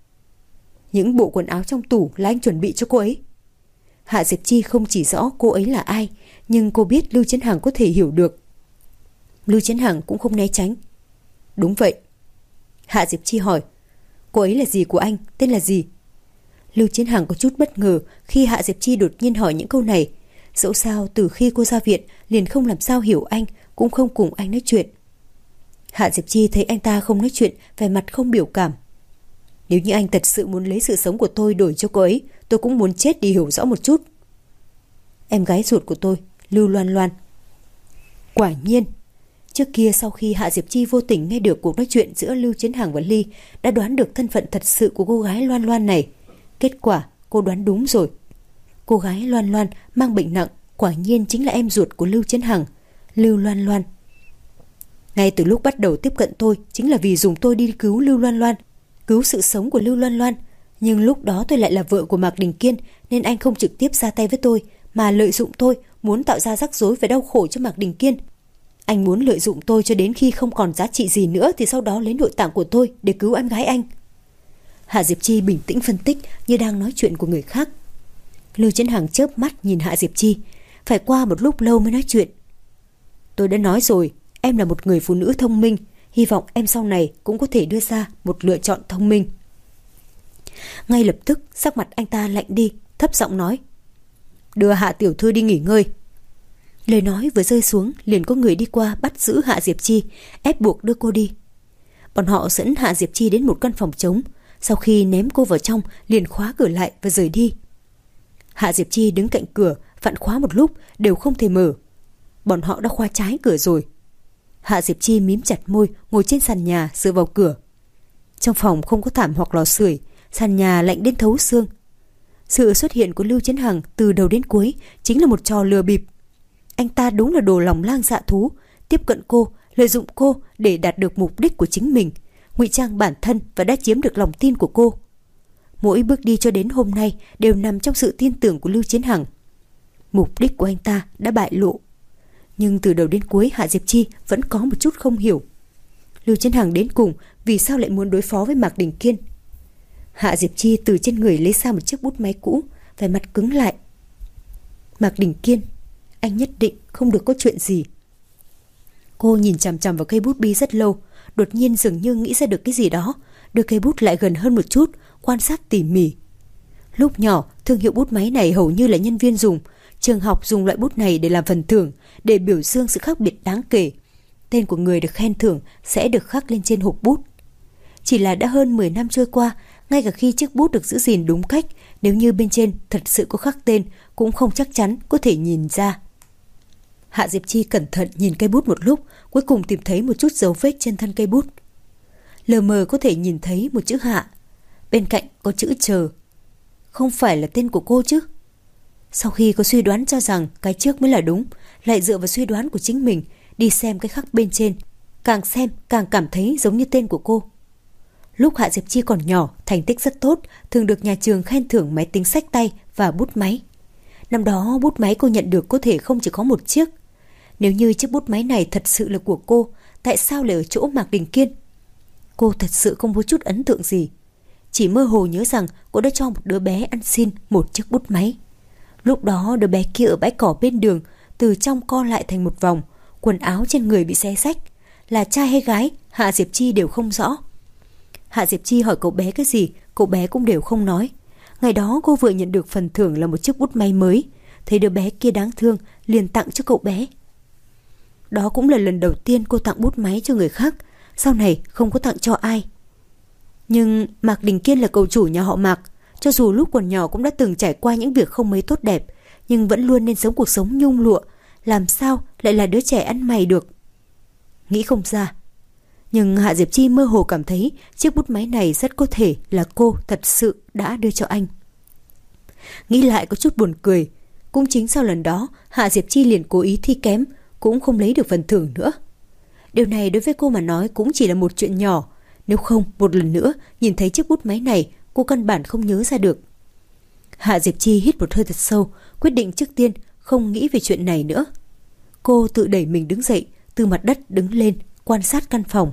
[SPEAKER 1] Những bộ quần áo trong tủ là anh chuẩn bị cho cô ấy. Hạ Diệp Chi không chỉ rõ cô ấy là ai, nhưng cô biết Lưu Chiến Hằng có thể hiểu được. Lưu Chiến Hằng cũng không né tránh. Đúng vậy. Hạ Diệp Chi hỏi. Cô ấy là gì của anh, tên là gì? Lưu Chiến Hằng có chút bất ngờ khi Hạ Diệp Chi đột nhiên hỏi những câu này. Dẫu sao từ khi cô ra viện liền không làm sao hiểu anh, cũng không cùng anh nói chuyện. Hạ Diệp Chi thấy anh ta không nói chuyện, vẻ mặt không biểu cảm. Nếu như anh thật sự muốn lấy sự sống của tôi đổi cho cô ấy, tôi cũng muốn chết đi hiểu rõ một chút. Em gái ruột của tôi, Lưu Loan Loan. Quả nhiên, trước kia sau khi Hạ Diệp Chi vô tình nghe được cuộc nói chuyện giữa Lưu Chiến Hằng và Ly, đã đoán được thân phận thật sự của cô gái Loan Loan này. Kết quả, cô đoán đúng rồi. Cô gái Loan Loan mang bệnh nặng, quả nhiên chính là em ruột của Lưu Chiến Hằng, Lưu Loan Loan. Ngay từ lúc bắt đầu tiếp cận tôi, chính là vì dùng tôi đi cứu Lưu Loan Loan, cứu sự sống của Lưu Loan Loan. Nhưng lúc đó tôi lại là vợ của Mạc Đình Kiên, nên anh không trực tiếp ra tay với tôi, mà lợi dụng tôi, muốn tạo ra rắc rối và đau khổ cho Mạc Đình Kiên. Anh muốn lợi dụng tôi cho đến khi không còn giá trị gì nữa, thì sau đó lấy nội tạng của tôi để cứu em gái anh. Hạ Diệp Chi bình tĩnh phân tích như đang nói chuyện của người khác. Lưu Chiến Hằng chớp mắt nhìn Hạ Diệp Chi, phải qua một lúc lâu mới nói chuyện. Tôi đã nói rồi, em là một người phụ nữ thông minh, hy vọng em sau này cũng có thể đưa ra một lựa chọn thông minh. Ngay lập tức sắc mặt anh ta lạnh đi, thấp giọng nói. Đưa Hạ tiểu thư đi nghỉ ngơi. Lời nói vừa rơi xuống, liền có người đi qua bắt giữ Hạ Diệp Chi, ép buộc đưa cô đi. Bọn họ dẫn Hạ Diệp Chi đến một căn phòng trống, sau khi ném cô vào trong, liền khóa cửa lại và rời đi. Hạ Diệp Chi đứng cạnh cửa, vặn khóa một lúc đều không thể mở. Bọn họ đã khóa trái cửa rồi. Hạ Diệp Chi mím chặt môi, ngồi trên sàn nhà dựa vào cửa. Trong phòng không có thảm hoặc lò sưởi, sàn nhà lạnh đến thấu xương. Sự xuất hiện của Lưu Chiến Hằng từ đầu đến cuối chính là một trò lừa bịp. Anh ta đúng là đồ lòng lang dạ thú, tiếp cận cô, lợi dụng cô để đạt được mục đích của chính mình, ngụy trang bản thân và đã chiếm được lòng tin của cô. Mỗi bước đi cho đến hôm nay đều nằm trong sự tin tưởng của Lưu Chiến Hằng. Mục đích của anh ta đã bại lộ. Nhưng từ đầu đến cuối Hạ Diệp Chi vẫn có một chút không hiểu. Lưu Chiến Hằng đến cùng vì sao lại muốn đối phó với Mạc Đình Kiên? Hạ Diệp Chi từ trên người lấy ra một chiếc bút máy cũ, vẻ mặt cứng lại. Mạc Đình Kiên, anh nhất định không được có chuyện gì. Cô nhìn chằm chằm vào cây bút bi rất lâu, đột nhiên dường như nghĩ ra được cái gì đó, đưa cây bút lại gần hơn một chút, quan sát tỉ mỉ. Lúc nhỏ, thương hiệu bút máy này hầu như là nhân viên dùng, trường học dùng loại bút này để làm phần thưởng, để biểu dương sự khác biệt đáng kể. Tên của người được khen thưởng sẽ được khắc lên trên hộp bút. Chỉ là đã hơn 10 năm trôi qua, ngay cả khi chiếc bút được giữ gìn đúng cách, nếu như bên trên thật sự có khắc tên, cũng không chắc chắn có thể nhìn ra. Hạ Diệp Chi cẩn thận nhìn cây bút một lúc, cuối cùng tìm thấy một chút dấu vết trên thân cây bút. Lờ mờ có thể nhìn thấy một chữ Hạ, bên cạnh có chữ chờ. Không phải là tên của cô chứ? Sau khi có suy đoán cho rằng cái trước mới là đúng, lại dựa vào suy đoán của chính mình, đi xem cái khắc bên trên, càng xem càng cảm thấy giống như tên của cô. Lúc Hạ Diệp Chi còn nhỏ, thành tích rất tốt, thường được nhà trường khen thưởng máy tính xách tay và bút máy. Năm đó bút máy cô nhận được có thể không chỉ có một chiếc. Nếu như chiếc bút máy này thật sự là của cô, tại sao lại ở chỗ Mạc Đình Kiên? Cô thật sự không có chút ấn tượng gì, chỉ mơ hồ nhớ rằng cô đã cho một đứa bé ăn xin một chiếc bút máy. Lúc đó đứa bé kia ở bãi cỏ bên đường, từ trong co lại thành một vòng, quần áo trên người bị xé rách. Là trai hay gái, Hạ Diệp Chi đều không rõ. Hạ Diệp Chi hỏi cậu bé cái gì, cậu bé cũng đều không nói. Ngày đó cô vừa nhận được phần thưởng là một chiếc bút máy mới, thấy đứa bé kia đáng thương, liền tặng cho cậu bé. Đó cũng là lần đầu tiên cô tặng bút máy cho người khác, sau này không có tặng cho ai. Nhưng Mạc Đình Kiên là cậu chủ nhà họ Mạc, cho dù lúc còn nhỏ cũng đã từng trải qua những việc không mấy tốt đẹp, nhưng vẫn luôn nên sống cuộc sống nhung lụa, làm sao lại là đứa trẻ ăn mày được. Nghĩ không ra. Nhưng Hạ Diệp Chi mơ hồ cảm thấy chiếc bút máy này rất có thể là cô thật sự đã đưa cho anh. Nghĩ lại có chút buồn cười. Cũng chính sau lần đó, Hạ Diệp Chi liền cố ý thi kém, cũng không lấy được phần thưởng nữa. Điều này đối với cô mà nói cũng chỉ là một chuyện nhỏ. Nếu không, một lần nữa nhìn thấy chiếc bút máy này, cô căn bản không nhớ ra được. Hạ Diệp Chi hít một hơi thật sâu, quyết định trước tiên không nghĩ về chuyện này nữa. Cô tự đẩy mình đứng dậy, từ mặt đất đứng lên, quan sát căn phòng.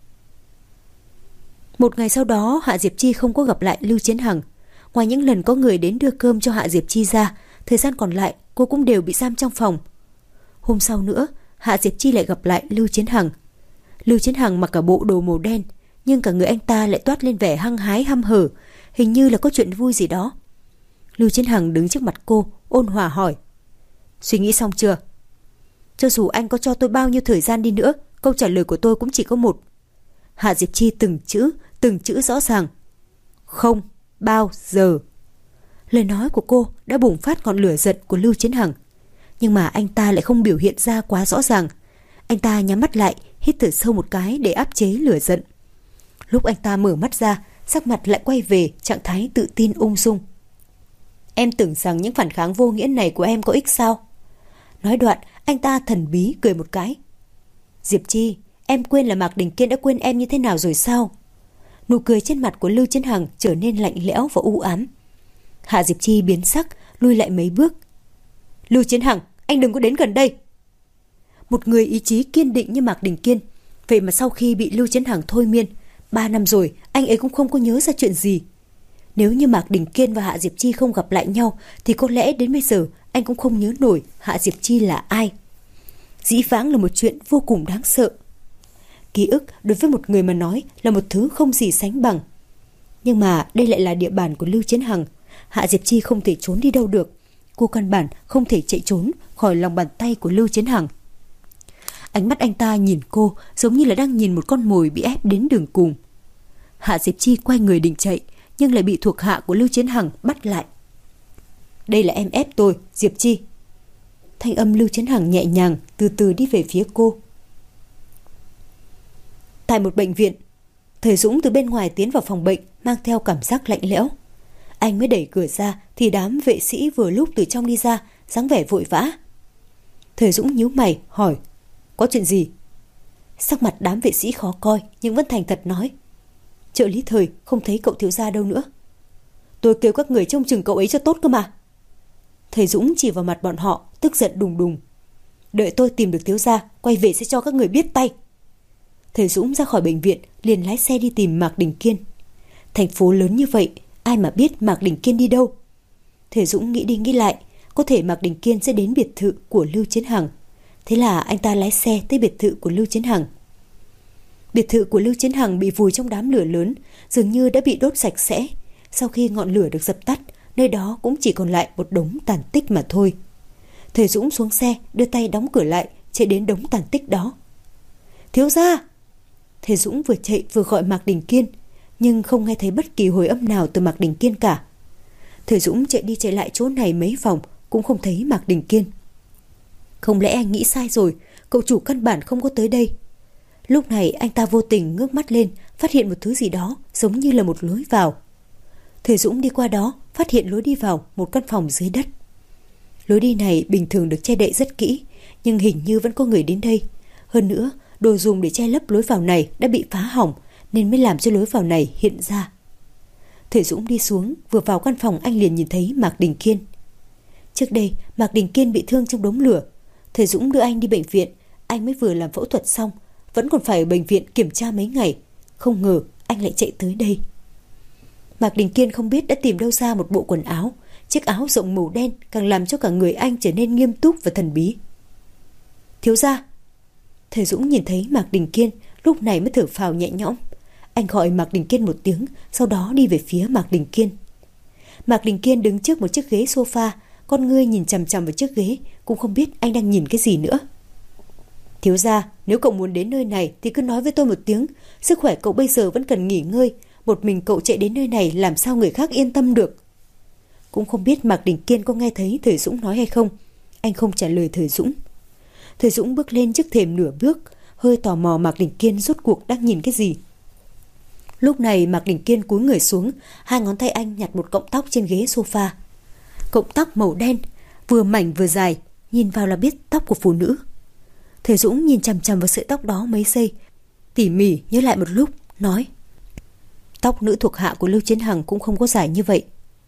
[SPEAKER 1] Một ngày sau đó, Hạ Diệp Chi không có gặp lại Lưu Chiến Hằng. Ngoài những lần có người đến đưa cơm cho Hạ Diệp Chi ra, thời gian còn lại cô cũng đều bị giam trong phòng. Hôm sau nữa, Hạ Diệp Chi lại gặp lại Lưu Chiến Hằng. Lưu Chiến Hằng mặc cả bộ đồ màu đen, nhưng cả người anh ta lại toát lên vẻ hăng hái hăm hở, hình như là có chuyện vui gì đó. Lưu Chiến Hằng đứng trước mặt cô, ôn hòa hỏi: Suy nghĩ xong chưa? Cho dù anh có cho tôi bao nhiêu thời gian đi nữa, câu trả lời của tôi cũng chỉ có một. Hạ Diệp Chi từng chữ rõ ràng: Không bao giờ. Lời nói của cô đã bùng phát ngọn lửa giận của Lưu Chiến Hằng, nhưng mà anh ta lại không biểu hiện ra quá rõ ràng. Anh ta nhắm mắt lại, hít thở sâu một cái để áp chế lửa giận. Lúc anh ta mở mắt ra, sắc mặt lại quay về trạng thái tự tin ung dung. Em tưởng rằng những phản kháng vô nghĩa này của em có ích sao? Nói đoạn, anh ta thần bí cười một cái. Diệp Chi, em quên là Mạc Đình Kiên đã quên em như thế nào rồi sao? Nụ cười trên mặt của Lưu Chiến Hằng trở nên lạnh lẽo và u ám. Hạ Diệp Chi biến sắc, lui lại mấy bước. Lưu Chiến Hằng, anh đừng có đến gần đây. Một người ý chí kiên định như Mạc Đình Kiên, vậy mà sau khi bị Lưu Chiến Hằng thôi miên, 3 năm rồi anh ấy cũng không có nhớ ra chuyện gì. Nếu như Mạc Đình Kiên và Hạ Diệp Chi không gặp lại nhau, thì có lẽ đến bây giờ anh cũng không nhớ nổi Hạ Diệp Chi là ai. Dĩ vãng là một chuyện vô cùng đáng sợ. Ký ức đối với một người mà nói là một thứ không gì sánh bằng. Nhưng mà đây lại là địa bàn của Lưu Chiến Hằng. Hạ Diệp Chi không thể trốn đi đâu được. Cô căn bản không thể chạy trốn khỏi lòng bàn tay của Lưu Chiến Hằng. Ánh mắt anh ta nhìn cô giống như là đang nhìn một con mồi bị ép đến đường cùng. Hạ Diệp Chi quay người định chạy, nhưng lại bị thuộc hạ của Lưu Chiến Hằng bắt lại. Đây là em ép tôi, Diệp Chi. Thanh âm Lưu Chiến Hằng nhẹ nhàng từ từ đi về phía cô. Tại một bệnh viện, Thời Dũng từ bên ngoài tiến vào phòng bệnh mang theo cảm giác lạnh lẽo. Anh mới đẩy cửa ra thì đám vệ sĩ vừa lúc từ trong đi ra, dáng vẻ vội vã. Thời Dũng nhíu mày hỏi: có chuyện gì? Sắc mặt đám vệ sĩ khó coi nhưng vẫn thành thật nói: trợ lý Thời, không thấy cậu thiếu gia đâu nữa. Tôi kêu các người trông chừng cậu ấy cho tốt cơ mà. Thời Dũng chỉ vào mặt bọn họ, tức giận đùng đùng: đợi tôi tìm được thiếu gia, quay về sẽ cho các người biết tay. Thời Dũng ra khỏi bệnh viện liền lái xe đi tìm Mạc Đình Kiên. Thành phố lớn như vậy, ai mà biết Mạc Đình Kiên đi đâu. Thời Dũng nghĩ đi nghĩ lại, có thể Mạc Đình Kiên sẽ đến biệt thự của Lưu Chiến Hằng. Thế là anh ta lái xe tới biệt thự của Lưu Chiến Hằng. Biệt thự của Lưu Chiến Hằng bị vùi trong đám lửa lớn, dường như đã bị đốt sạch sẽ. Sau khi ngọn lửa được dập tắt, nơi đó cũng chỉ còn lại một đống tàn tích mà thôi. Thời Dũng xuống xe, đưa tay đóng cửa lại, chạy đến đống tàn tích đó. Thiếu gia! Thời Dũng vừa chạy vừa gọi Mạc Đình Kiên, nhưng không nghe thấy bất kỳ hồi âm nào từ Mạc Đình Kiên cả. Thời Dũng chạy đi chạy lại chỗ này mấy vòng cũng không thấy Mạc Đình Kiên. Không lẽ anh nghĩ sai rồi, cậu chủ căn bản không có tới đây. Lúc này anh ta vô tình ngước mắt lên, phát hiện một thứ gì đó giống như là một lối vào. Thời Dũng đi qua đó, phát hiện lối đi vào một căn phòng dưới đất. Lối đi này bình thường được che đậy rất kỹ, nhưng hình như vẫn có người đến đây. Hơn nữa, đồ dùng để che lấp lối vào này đã bị phá hỏng, nên mới làm cho lối vào này hiện ra. Thời Dũng đi xuống, vừa vào căn phòng anh liền nhìn thấy Mạc Đình Kiên. Trước đây, Mạc Đình Kiên bị thương trong đống lửa. Thời Dũng đưa anh đi bệnh viện, anh mới vừa làm phẫu thuật xong, vẫn còn phải ở bệnh viện kiểm tra mấy ngày. Không ngờ anh lại chạy tới đây. Mạc Đình Kiên không biết đã tìm đâu ra một bộ quần áo. Chiếc áo rộng màu đen càng làm cho cả người anh trở nên nghiêm túc và thần bí. Thiếu gia! Thời Dũng nhìn thấy Mạc Đình Kiên, lúc này mới thở phào nhẹ nhõm. Anh gọi Mạc Đình Kiên một tiếng, sau đó đi về phía Mạc Đình Kiên. Mạc Đình Kiên đứng trước một chiếc ghế sofa, con ngươi nhìn chằm chằm vào chiếc ghế, cũng không biết anh đang nhìn cái gì nữa. Thiếu gia, nếu cậu muốn đến nơi này thì cứ nói với tôi một tiếng. Sức khỏe cậu bây giờ vẫn cần nghỉ ngơi. Một mình cậu chạy đến nơi này làm sao người khác yên tâm được. Cũng không biết Mạc Đình Kiên có nghe thấy Thời Dũng nói hay không. Anh không trả lời Thời Dũng. Thời Dũng bước lên trước thềm nửa bước, hơi tò mò Mạc Đình Kiên rốt cuộc đang nhìn cái gì. Lúc này Mạc Đình Kiên cúi người xuống, hai ngón tay anh nhặt một cọng tóc trên ghế sofa. Cọng tóc màu đen, vừa mảnh vừa dài, nhìn vào là biết tóc của phụ nữ. Thời Dũng nhìn chằm chằm vào sợi tóc đó mấy giây, tỉ mỉ nhớ lại một lúc, nói: tóc nữ thuộc hạ của Lưu Chiến Hằng cũng không có dài như vậy.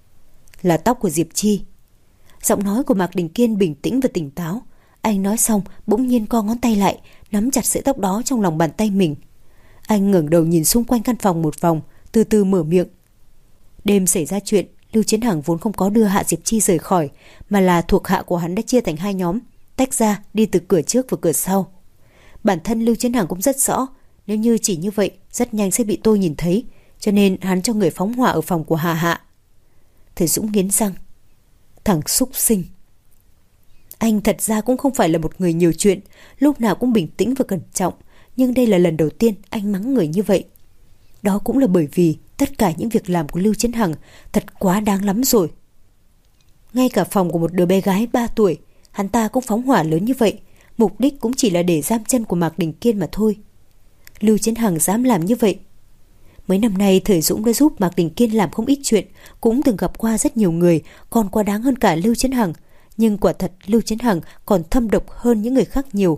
[SPEAKER 1] Là tóc của Diệp Chi. Giọng nói của Mạc Đình Kiên bình tĩnh và tỉnh táo. Anh nói xong bỗng nhiên co ngón tay lại, nắm chặt sợi tóc đó trong lòng bàn tay mình. Anh ngẩng đầu nhìn xung quanh căn phòng một vòng, từ từ mở miệng. Đêm xảy ra chuyện, Lưu Chiến Hằng vốn không có đưa Hạ Diệp Chi rời khỏi, mà là thuộc hạ của hắn đã chia thành hai nhóm, tách ra đi từ cửa trước và cửa sau. Bản thân Lưu Chiến Hằng cũng rất rõ, nếu như chỉ như vậy rất nhanh sẽ bị tôi nhìn thấy, cho nên hắn cho người phóng hỏa ở phòng của Hà Hạ. Thời Dũng nghiến răng. Thằng súc sinh. Anh thật ra cũng không phải là một người nhiều chuyện, lúc nào cũng bình tĩnh và cẩn trọng, nhưng đây là lần đầu tiên anh mắng người như vậy. Đó cũng là bởi vì tất cả những việc làm của Lưu Chiến Hằng thật quá đáng lắm rồi. Ngay cả phòng của một đứa bé gái 3 tuổi, hắn ta cũng phóng hỏa lớn như vậy, mục đích cũng chỉ là để giam chân của Mạc Đình Kiên mà thôi. Lưu Chiến Hằng dám làm như vậy. Mấy năm nay Thời Dũng đã giúp Mạc Đình Kiên làm không ít chuyện, cũng từng gặp qua rất nhiều người còn quá đáng hơn cả Lưu Chiến Hằng, nhưng quả thật Lưu Chiến Hằng còn thâm độc hơn những người khác nhiều.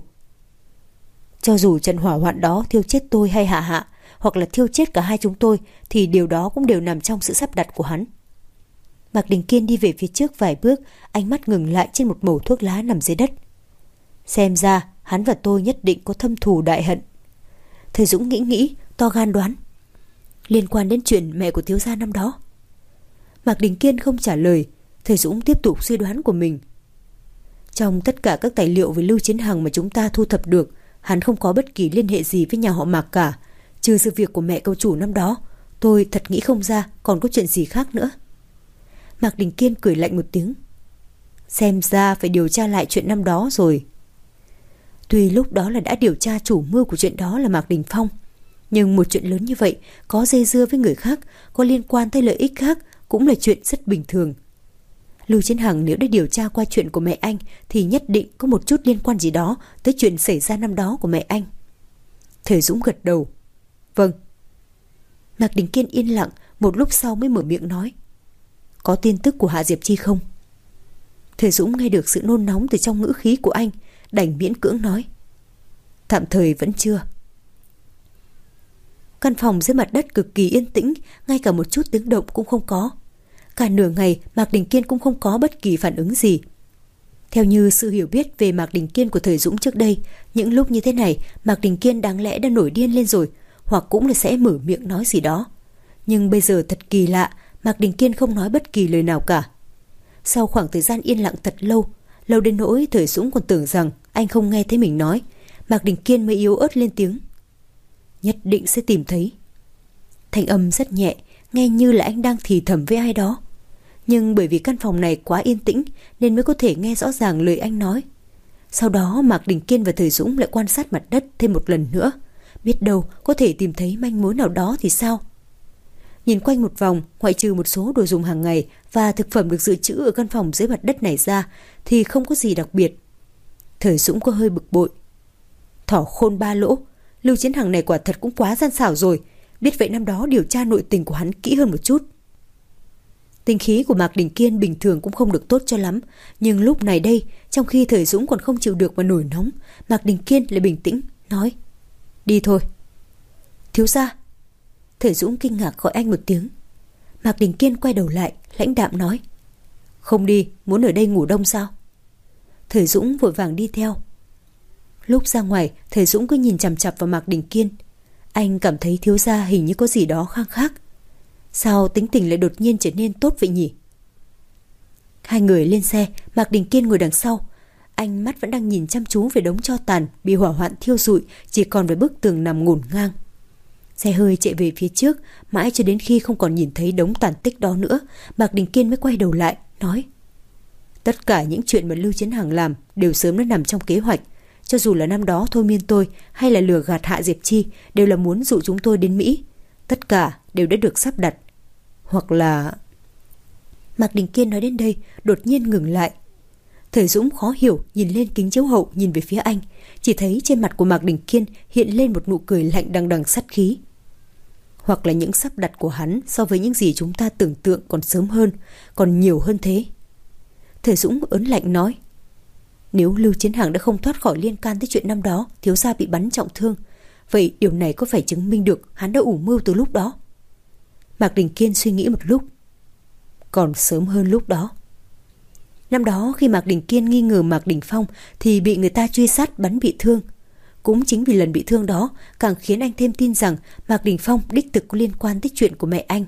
[SPEAKER 1] Cho dù trận hỏa hoạn đó thiêu chết tôi hay Hạ Hạ, hoặc là thiêu chết cả hai chúng tôi, thì điều đó cũng đều nằm trong sự sắp đặt của hắn. Mạc Đình Kiên đi về phía trước vài bước, ánh mắt ngừng lại trên một mẩu thuốc lá nằm dưới đất. Xem ra hắn và tôi nhất định có thâm thù đại hận. Thời Dũng nghĩ, to gan đoán. Liên quan đến chuyện mẹ của thiếu gia năm đó. Mạc Đình Kiên không trả lời. Thời Dũng tiếp tục suy đoán của mình. Trong tất cả các tài liệu về Lưu Chiến Hằng mà chúng ta thu thập được, hắn không có bất kỳ liên hệ gì với nhà họ Mạc cả, trừ sự việc của mẹ cậu chủ năm đó. Tôi thật nghĩ không ra còn có chuyện gì khác nữa. Mạc Đình Kiên cười lạnh một tiếng. Xem ra phải điều tra lại chuyện năm đó rồi. Tuy lúc đó là đã điều tra chủ mưu của chuyện đó là Mạc Đình Phong, nhưng một chuyện lớn như vậy, có dây dưa với người khác, có liên quan tới lợi ích khác, cũng là chuyện rất bình thường. Lưu Chiến Hằng nếu đã điều tra qua chuyện của mẹ anh thì nhất định có một chút liên quan gì đó tới chuyện xảy ra năm đó của mẹ anh. Thời Dũng gật đầu. Vâng. Mạc Đình Kiên yên lặng, một lúc sau mới mở miệng nói: Có tin tức của Hạ Diệp Chi không? Thời Dũng nghe được sự nôn nóng từ trong ngữ khí của anh, đành miễn cưỡng nói: Tạm thời vẫn chưa. Căn phòng dưới mặt đất cực kỳ yên tĩnh, ngay cả một chút tiếng động cũng không có. Cả nửa ngày Mạc Đình Kiên cũng không có bất kỳ phản ứng gì. Theo như sự hiểu biết về Mạc Đình Kiên của Thời Dũng trước đây, những lúc như thế này Mạc Đình Kiên đáng lẽ đã nổi điên lên rồi, hoặc cũng là sẽ mở miệng nói gì đó. Nhưng bây giờ thật kỳ lạ, Mạc Đình Kiên không nói bất kỳ lời nào cả. Sau khoảng thời gian yên lặng thật lâu, lâu đến nỗi Thời Dũng còn tưởng rằng anh không nghe thấy mình nói, Mạc Đình Kiên mới yếu ớt lên tiếng: Nhất định sẽ tìm thấy. Thanh âm rất nhẹ, nghe như là anh đang thì thầm với ai đó. Nhưng bởi vì căn phòng này quá yên tĩnh nên mới có thể nghe rõ ràng lời anh nói. Sau đó Mạc Đình Kiên và Thời Dũng lại quan sát mặt đất thêm một lần nữa, biết đâu có thể tìm thấy manh mối nào đó thì sao. Nhìn quanh một vòng, ngoại trừ một số đồ dùng hàng ngày và thực phẩm được dự trữ ở căn phòng dưới mặt đất này ra thì không có gì đặc biệt. Thời Dũng có hơi bực bội. Thỏ khôn ba lỗ, Lưu Chiến Hằng này quả thật cũng quá gian xảo rồi. Biết vậy năm đó điều tra nội tình của hắn kỹ hơn một chút. Tinh khí của Mạc Đình Kiên bình thường cũng không được tốt cho lắm, nhưng lúc này đây, trong khi Thời Dũng còn không chịu được mà nổi nóng, Mạc Đình Kiên lại bình tĩnh nói: Đi thôi. Thiếu gia. Thời Dũng kinh ngạc gọi anh một tiếng. Mạc Đình Kiên quay đầu lại, lãnh đạm nói: Không đi, muốn ở đây ngủ đông sao? Thời Dũng vội vàng đi theo. Lúc ra ngoài, Thời Dũng cứ nhìn chằm chằm vào Mạc Đình Kiên. Anh cảm thấy thiếu gia hình như có gì đó khang khác. Sao tính tình lại đột nhiên trở nên tốt vậy nhỉ? Hai người lên xe, Mạc Đình Kiên ngồi đằng sau. Anh mắt vẫn đang nhìn chăm chú về đống tro tàn bị hỏa hoạn thiêu rụi, chỉ còn vài bức tường nằm ngổn ngang. Xe hơi chạy về phía trước, mãi cho đến khi không còn nhìn thấy đống tàn tích đó nữa, Mạc Đình Kiên mới quay đầu lại, nói: Tất cả những chuyện mà Lưu Chiến Hằng làm đều sớm đã nằm trong kế hoạch. Cho dù là năm đó thôi miên tôi hay là lừa gạt Hạ Diệp Chi, đều là muốn dụ chúng tôi đến Mỹ. Tất cả đều đã được sắp đặt. Hoặc là... Mạc Đình Kiên nói đến đây, đột nhiên ngừng lại. Thời Dũng khó hiểu nhìn lên kính chiếu hậu, nhìn về phía anh, chỉ thấy trên mặt của Mạc Đình Kiên hiện lên một nụ cười lạnh đằng đằng sát khí. Hoặc là những sắp đặt của hắn so với những gì chúng ta tưởng tượng còn sớm hơn, còn nhiều hơn thế. Thời Dũng ớn lạnh nói: Nếu Lưu Chiến Hằng đã không thoát khỏi liên can tới chuyện năm đó thiếu gia bị bắn trọng thương, vậy điều này có phải chứng minh được hắn đã ủ mưu từ lúc đó? Mạc Đình Kiên suy nghĩ một lúc. Còn sớm hơn lúc đó. Năm đó khi Mạc Đình Kiên nghi ngờ Mạc Đình Phong thì bị người ta truy sát bắn bị thương. Cũng chính vì lần bị thương đó càng khiến anh thêm tin rằng Mạc Đình Phong đích thực có liên quan tới chuyện của mẹ anh.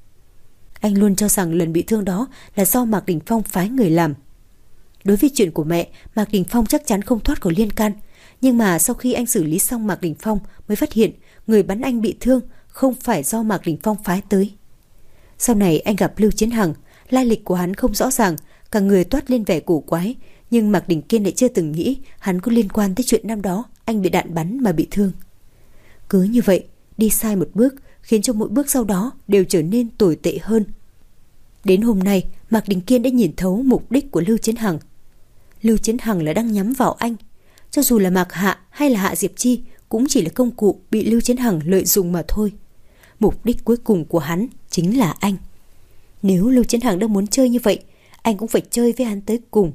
[SPEAKER 1] Anh luôn cho rằng lần bị thương đó là do Mạc Đình Phong phái người làm. Đối với chuyện của mẹ, Mạc Đình Phong chắc chắn không thoát khỏi liên can. Nhưng mà sau khi anh xử lý xong Mạc Đình Phong mới phát hiện người bắn anh bị thương không phải do Mạc Đình Phong phái tới. Sau này anh gặp Lưu Chiến Hằng, lai lịch của hắn không rõ ràng, cả người toát lên vẻ cổ quái, nhưng Mạc Đình Kiên lại chưa từng nghĩ hắn có liên quan tới chuyện năm đó anh bị đạn bắn mà bị thương. Cứ như vậy, đi sai một bước khiến cho mỗi bước sau đó đều trở nên tồi tệ hơn. Đến hôm nay, Mạc Đình Kiên đã nhìn thấu mục đích của Lưu Chiến Hằng. Lưu Chiến Hằng là đang nhắm vào anh. Cho dù là Mạc Hạ hay là Hạ Diệp Chi cũng chỉ là công cụ bị Lưu Chiến Hằng lợi dụng mà thôi. Mục đích cuối cùng của hắn chính là anh. Nếu Lưu Chiến Hằng đang muốn chơi như vậy, anh cũng phải chơi với hắn tới cùng.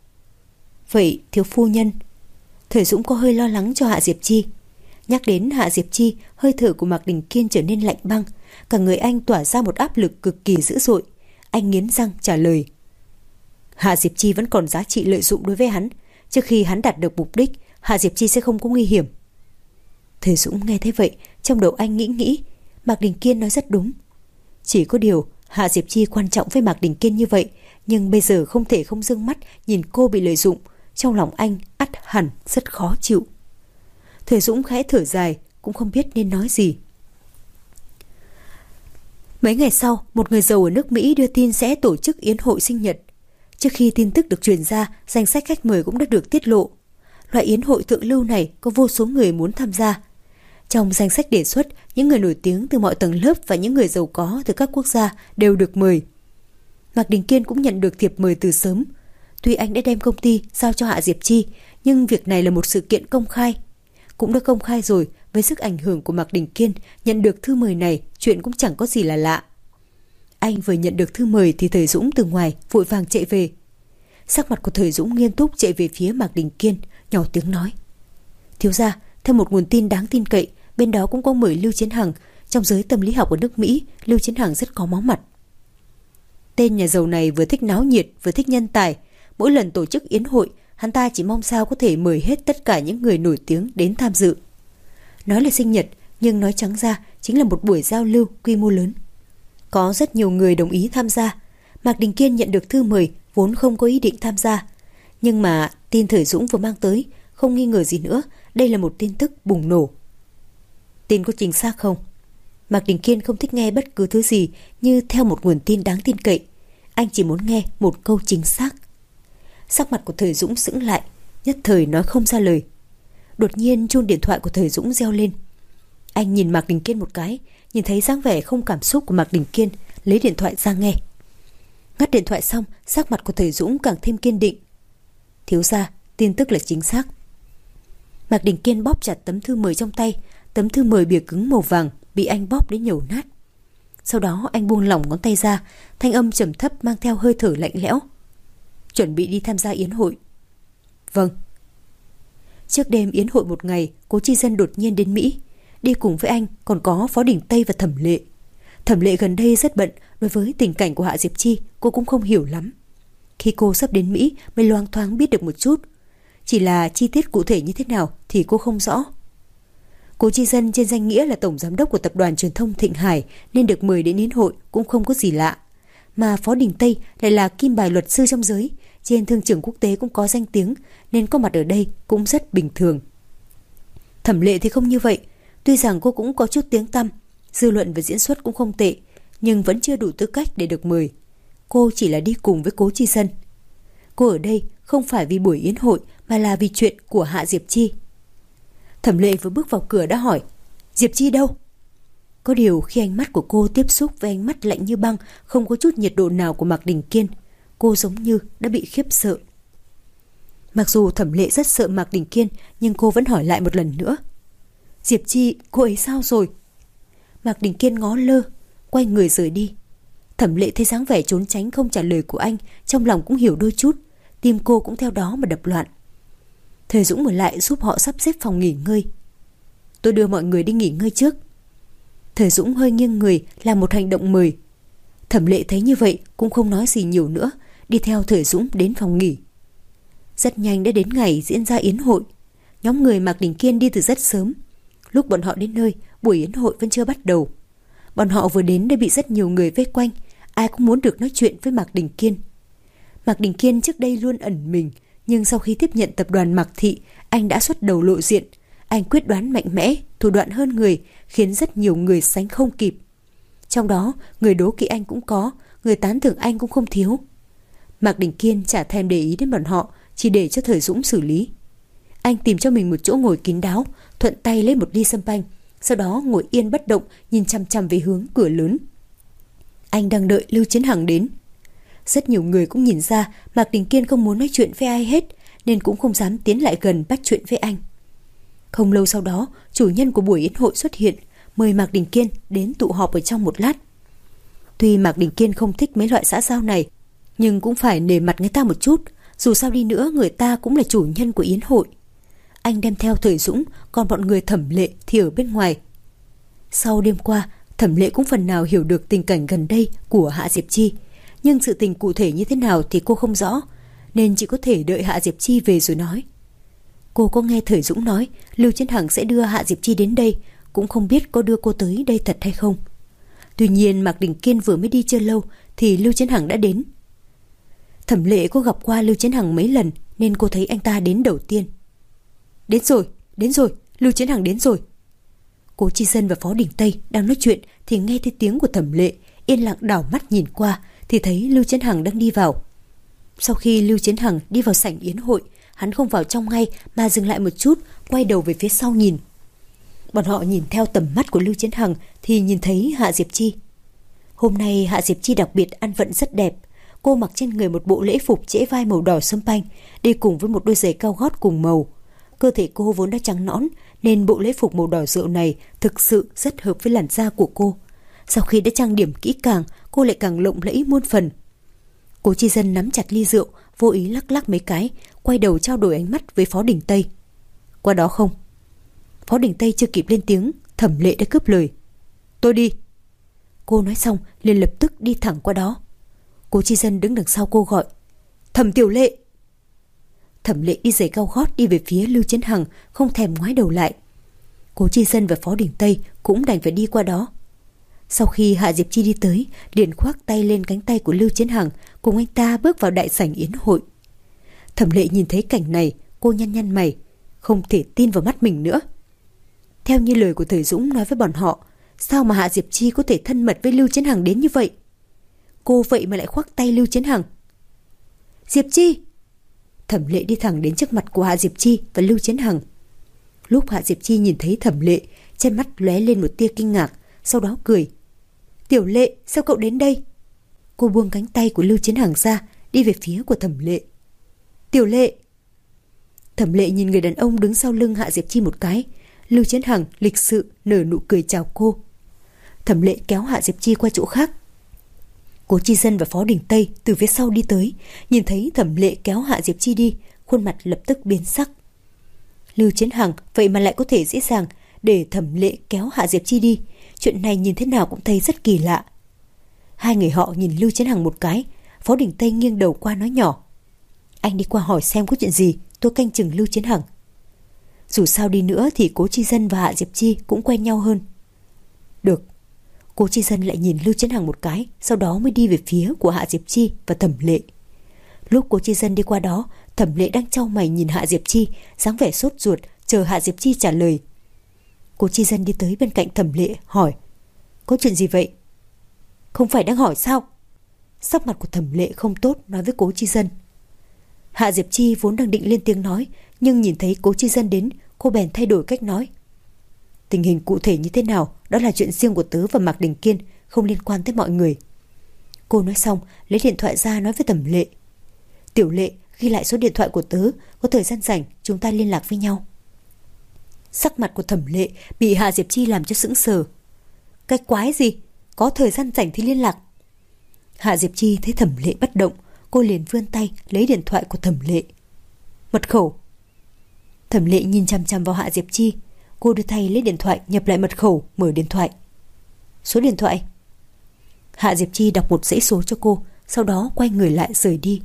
[SPEAKER 1] Vậy thiếu phu nhân... Thời Dũng có hơi lo lắng cho Hạ Diệp Chi. Nhắc đến Hạ Diệp Chi, hơi thở của Mạc Đình Kiên trở nên lạnh băng. Cả người anh tỏa ra một áp lực cực kỳ dữ dội. Anh nghiến răng trả lời: Hạ Diệp Chi vẫn còn giá trị lợi dụng đối với hắn. Trước khi hắn đạt được mục đích, Hạ Diệp Chi sẽ không có nguy hiểm. Thời Dũng nghe thấy vậy, trong đầu anh nghĩ Mạc Đình Kiên nói rất đúng. Chỉ có điều Hạ Diệp Chi quan trọng với Mạc Đình Kiên như vậy, nhưng bây giờ không thể không dương mắt nhìn cô bị lợi dụng. Trong lòng anh ắt hẳn rất khó chịu. Thời Dũng khẽ thở dài, cũng không biết nên nói gì. Mấy ngày sau, một người giàu ở nước Mỹ đưa tin sẽ tổ chức yến hội sinh nhật. Trước khi tin tức được truyền ra, danh sách khách mời cũng đã được tiết lộ. Loại yến hội thượng lưu này có vô số người muốn tham gia. Trong danh sách đề xuất, những người nổi tiếng từ mọi tầng lớp và những người giàu có từ các quốc gia đều được mời. Mạc Đình Kiên cũng nhận được thiệp mời từ sớm. Tuy anh đã đem công ty giao cho Hạ Diệp Chi, nhưng việc này là một sự kiện công khai. Cũng đã công khai rồi, Với sức ảnh hưởng của Mạc Đình Kiên, nhận được thư mời này, chuyện cũng chẳng có gì là lạ. Anh vừa nhận được thư mời thì Thời Dũng từ ngoài vội vàng chạy về. Sắc mặt của Thời Dũng nghiêm túc chạy về phía Mạc Đình Kiên, nhỏ tiếng nói: "Thiếu gia, theo một nguồn tin đáng tin cậy, bên đó cũng có mời Lưu Chiến Hằng. Trong giới tâm lý học ở nước Mỹ, Lưu Chiến Hằng rất có máu mặt. Tên nhà giàu này vừa thích náo nhiệt, vừa thích nhân tài. Mỗi lần tổ chức yến hội, hắn ta chỉ mong sao có thể mời hết tất cả những người nổi tiếng đến tham dự. Nói là sinh nhật, nhưng nói trắng ra chính là một buổi giao lưu quy mô lớn. Có rất nhiều người đồng ý tham gia. Mạc Đình Kiên nhận được thư mời, vốn không có ý định tham gia. Nhưng mà tin Thời Dũng vừa mang tới, không nghi ngờ gì nữa, đây là một tin tức bùng nổ." "Tin có chính xác không?" Mạc Đình Kiên không thích nghe bất cứ thứ gì như theo một nguồn tin đáng tin cậy. Anh chỉ muốn nghe một câu chính xác. Sắc mặt của Thời Dũng sững lại, nhất thời nói không ra lời. Đột nhiên chuông điện thoại của Thời Dũng reo lên. Anh nhìn Mạc Đình Kiên một cái, nhìn thấy dáng vẻ không cảm xúc của Mạc Đình Kiên, lấy điện thoại ra nghe. Ngắt điện thoại xong, sắc mặt của Thời Dũng càng thêm kiên định. "Thiếu gia, tin tức là chính xác." Mạc Đình Kiên bóp chặt tấm thư mời trong tay. Tấm thư mời bìa cứng màu vàng bị anh bóp đến nhổ nát. Sau đó anh buông lỏng ngón tay ra, thanh âm trầm thấp mang theo hơi thở lạnh lẽo: "Chuẩn bị đi tham gia yến hội." "Vâng." Trước đêm yến hội một ngày, Cố Chi Dân đột nhiên đến Mỹ. Đi cùng với anh còn có Phó Đình Tây và Thẩm Lệ. Thẩm Lệ gần đây rất bận, đối với tình cảnh của Hạ Diệp Chi cô cũng không hiểu lắm. Khi cô sắp đến Mỹ mới loáng thoáng biết được một chút, chỉ là chi tiết cụ thể như thế nào thì cô không rõ. Cố Chi Dân trên danh nghĩa là tổng giám đốc của tập đoàn truyền thông Thịnh Hải nên được mời đến yến hội cũng không có gì lạ. Mà Phó Đình Tây lại là kim bài luật sư trong giới, trên thương trường quốc tế cũng có danh tiếng, nên có mặt ở đây cũng rất bình thường. Thẩm Lệ thì không như vậy. Tuy rằng cô cũng có chút tiếng tăm, dư luận và diễn xuất cũng không tệ, nhưng vẫn chưa đủ tư cách để được mời. Cô chỉ là đi cùng với Cố Chi Dân. Cô ở đây không phải vì buổi yến hội mà là vì chuyện của Hạ Diệp Chi. Thẩm Lệ vừa bước vào cửa đã hỏi: "Diệp Chi đâu?" Có điều khi ánh mắt của cô tiếp xúc với ánh mắt lạnh như băng, không có chút nhiệt độ nào của Mạc Đình Kiên, cô giống như đã bị khiếp sợ. Mặc dù Thẩm Lệ rất sợ Mạc Đình Kiên, nhưng cô vẫn hỏi lại một lần nữa: "Diệp Chi, cô ấy sao rồi?" Mạc Đình Kiên ngó lơ, quay người rời đi. Thẩm Lệ thấy dáng vẻ trốn tránh không trả lời của anh, trong lòng cũng hiểu đôi chút, tim cô cũng theo đó mà đập loạn. Thời Dũng ở lại giúp họ sắp xếp phòng nghỉ ngơi. "Tôi đưa mọi người đi nghỉ ngơi trước." Thời Dũng hơi nghiêng người làm một hành động mời. Thẩm Lệ thấy như vậy cũng không nói gì nhiều nữa, đi theo Thời Dũng đến phòng nghỉ. Rất nhanh đã đến ngày diễn ra yến hội. Nhóm người Mạc Đình Kiên đi từ rất sớm. Lúc bọn họ đến nơi, buổi yến hội vẫn chưa bắt đầu. Bọn họ vừa đến đã bị rất nhiều người vây quanh, ai cũng muốn được nói chuyện với Mạc Đình Kiên. Mạc Đình Kiên trước đây luôn ẩn mình, nhưng sau khi tiếp nhận tập đoàn Mạc Thị, anh đã xuất đầu lộ diện. Anh quyết đoán mạnh mẽ, thủ đoạn hơn người, khiến rất nhiều người sánh không kịp. Trong đó, người đố kỵ anh cũng có, người tán thưởng anh cũng không thiếu. Mạc Đình Kiên chả thèm để ý đến bọn họ, chỉ để cho Thời Dũng xử lý. Anh tìm cho mình một chỗ ngồi kín đáo, thuận tay lấy một ly sâm panh, sau đó ngồi yên bất động, nhìn chằm chằm về hướng cửa lớn. Anh đang đợi Lưu Chiến Hằng đến. Rất nhiều người cũng nhìn ra Mạc Đình Kiên không muốn nói chuyện với ai hết, nên cũng không dám tiến lại gần bắt chuyện với anh. Không lâu sau đó, chủ nhân của buổi yến hội xuất hiện, mời Mạc Đình Kiên đến tụ họp ở trong một lát. Tuy Mạc Đình Kiên không thích mấy loại xã giao này, nhưng cũng phải nể mặt người ta một chút, dù sao đi nữa người ta cũng là chủ nhân của yến hội. Anh đem theo Thời Dũng, còn bọn người Thẩm Lệ thì ở bên ngoài. Sau đêm qua, Thẩm Lệ cũng phần nào hiểu được tình cảnh gần đây của Hạ Diệp Chi, nhưng sự tình cụ thể như thế nào thì cô không rõ, nên chỉ có thể đợi Hạ Diệp Chi về rồi nói. Cô có nghe Thời Dũng nói Lưu Chiến Hằng sẽ đưa Hạ Diệp Chi đến đây, cũng không biết có đưa cô tới đây thật hay không. Tuy nhiên Mạc Đình Kiên vừa mới đi chưa lâu thì Lưu Chiến Hằng đã đến. Thẩm Lệ có gặp qua Lưu Chiến Hằng mấy lần nên cô thấy anh ta đến đầu tiên. Đến rồi, Lưu Chiến Hằng đến rồi. Cố Chi Dân và Phó Đình Tây đang nói chuyện thì nghe thấy tiếng của Thẩm Lệ, yên lặng đảo mắt nhìn qua thì thấy Lưu Chiến Hằng đang đi vào. Sau khi Lưu Chiến Hằng đi vào sảnh yến hội, hắn không vào trong ngay mà dừng lại một chút, quay đầu về phía sau nhìn. Bọn họ nhìn theo tầm mắt của Lưu Chiến Hằng thì nhìn thấy Hạ Diệp Chi. Hôm nay Hạ Diệp Chi đặc biệt ăn vận rất đẹp. Cô mặc trên người một bộ lễ phục trễ vai màu đỏ sâm panh, đi cùng với một đôi giày cao gót cùng màu. Cơ thể cô vốn đã trắng nõn nên bộ lễ phục màu đỏ rượu này thực sự rất hợp với làn da của cô. Sau khi đã trang điểm kỹ càng, cô lại càng lộng lẫy muôn phần. Cố Chi Dân nắm chặt ly rượu, vô ý lắc lắc mấy cái, quay đầu trao đổi ánh mắt với Phó Đình Tây. Qua đó không? Phó Đình Tây chưa kịp lên tiếng, Thẩm Lệ đã cướp lời. Tôi đi. Cô nói xong liền lập tức đi thẳng qua đó. Cố Chi Dân đứng đằng sau cô gọi. Thẩm Tiểu Lệ. Thẩm Lệ đi giày cao gót đi về phía Lưu Chiến Hằng, không thèm ngoái đầu lại. Cố Chi Dân và Phó Đình Tây cũng đành phải đi qua đó. Sau khi Hạ Diệp Chi đi tới, liền khoác tay lên cánh tay của Lưu Chiến Hằng, cùng anh ta bước vào đại sảnh yến hội. Thẩm Lệ nhìn thấy cảnh này, cô nhăn nhăn mày, không thể tin vào mắt mình nữa. Theo như lời của Thời Dũng nói với bọn họ, sao mà Hạ Diệp Chi có thể thân mật với Lưu Chiến Hằng đến như vậy? Cô vậy mà lại khoác tay Lưu Chiến Hằng. Diệp Chi! Thẩm Lệ đi thẳng đến trước mặt của Hạ Diệp Chi và Lưu Chiến Hằng. Lúc Hạ Diệp Chi nhìn thấy Thẩm Lệ, trên mắt lóe lên một tia kinh ngạc, sau đó cười. Tiểu Lệ, sao cậu đến đây? Cô buông cánh tay của Lưu Chiến Hằng ra, đi về phía của Thẩm Lệ. Tiểu Lệ! Thẩm Lệ nhìn người đàn ông đứng sau lưng Hạ Diệp Chi một cái. Lưu Chiến Hằng lịch sự nở nụ cười chào cô. Thẩm Lệ kéo Hạ Diệp Chi qua chỗ khác. Cố Chi Dân và Phó Đình Tây từ phía sau đi tới, nhìn thấy Thẩm Lệ kéo Hạ Diệp Chi đi, khuôn mặt lập tức biến sắc. Lưu Chiến Hằng vậy mà lại có thể dễ dàng để Thẩm Lệ kéo Hạ Diệp Chi đi, chuyện này nhìn thế nào cũng thấy rất kỳ lạ. Hai người họ nhìn Lưu Chiến Hằng một cái, Phó Đình Tây nghiêng đầu qua nói nhỏ. Anh đi qua hỏi xem có chuyện gì, tôi canh chừng Lưu Chiến Hằng. Dù sao đi nữa thì Cố Chi Dân và Hạ Diệp Chi cũng quen nhau hơn. Được. Cố Chi Dân lại nhìn Lưu Chiến Hằng một cái, sau đó mới đi về phía của Hạ Diệp Chi và Thẩm Lệ. Lúc Cố Chi Dân đi qua đó, Thẩm Lệ đang chau mày nhìn Hạ Diệp Chi, dáng vẻ sốt ruột chờ Hạ Diệp Chi trả lời. Cố Chi Dân đi tới bên cạnh Thẩm Lệ hỏi. Có chuyện gì vậy? Không phải đang hỏi sao? Sắc mặt của Thẩm Lệ không tốt nói với Cố Chi Dân. Hạ Diệp Chi vốn đang định lên tiếng nói, nhưng nhìn thấy Cố Chi Dân đến, cô bèn thay đổi cách nói. Tình hình cụ thể như thế nào, đó là chuyện riêng của tớ và Mạc Đình Kiên, không liên quan tới mọi người. Cô nói xong, lấy điện thoại ra nói với Thẩm Lệ. Tiểu Lệ, ghi lại số điện thoại của tớ, có thời gian rảnh chúng ta liên lạc với nhau. Sắc mặt của Thẩm Lệ bị Hạ Diệp Chi làm cho sững sờ. Cái quái gì? Có thời gian rảnh thì liên lạc. Hạ Diệp Chi thấy Thẩm Lệ bất động, cô liền vươn tay lấy điện thoại của Thẩm Lệ. Mật khẩu. Thẩm Lệ nhìn chằm chằm vào Hạ Diệp Chi. Cô đưa tay lấy điện thoại nhập lại mật khẩu, mở điện thoại. Số điện thoại. Hạ Diệp Chi đọc một dãy số cho cô, sau đó quay người lại rời đi.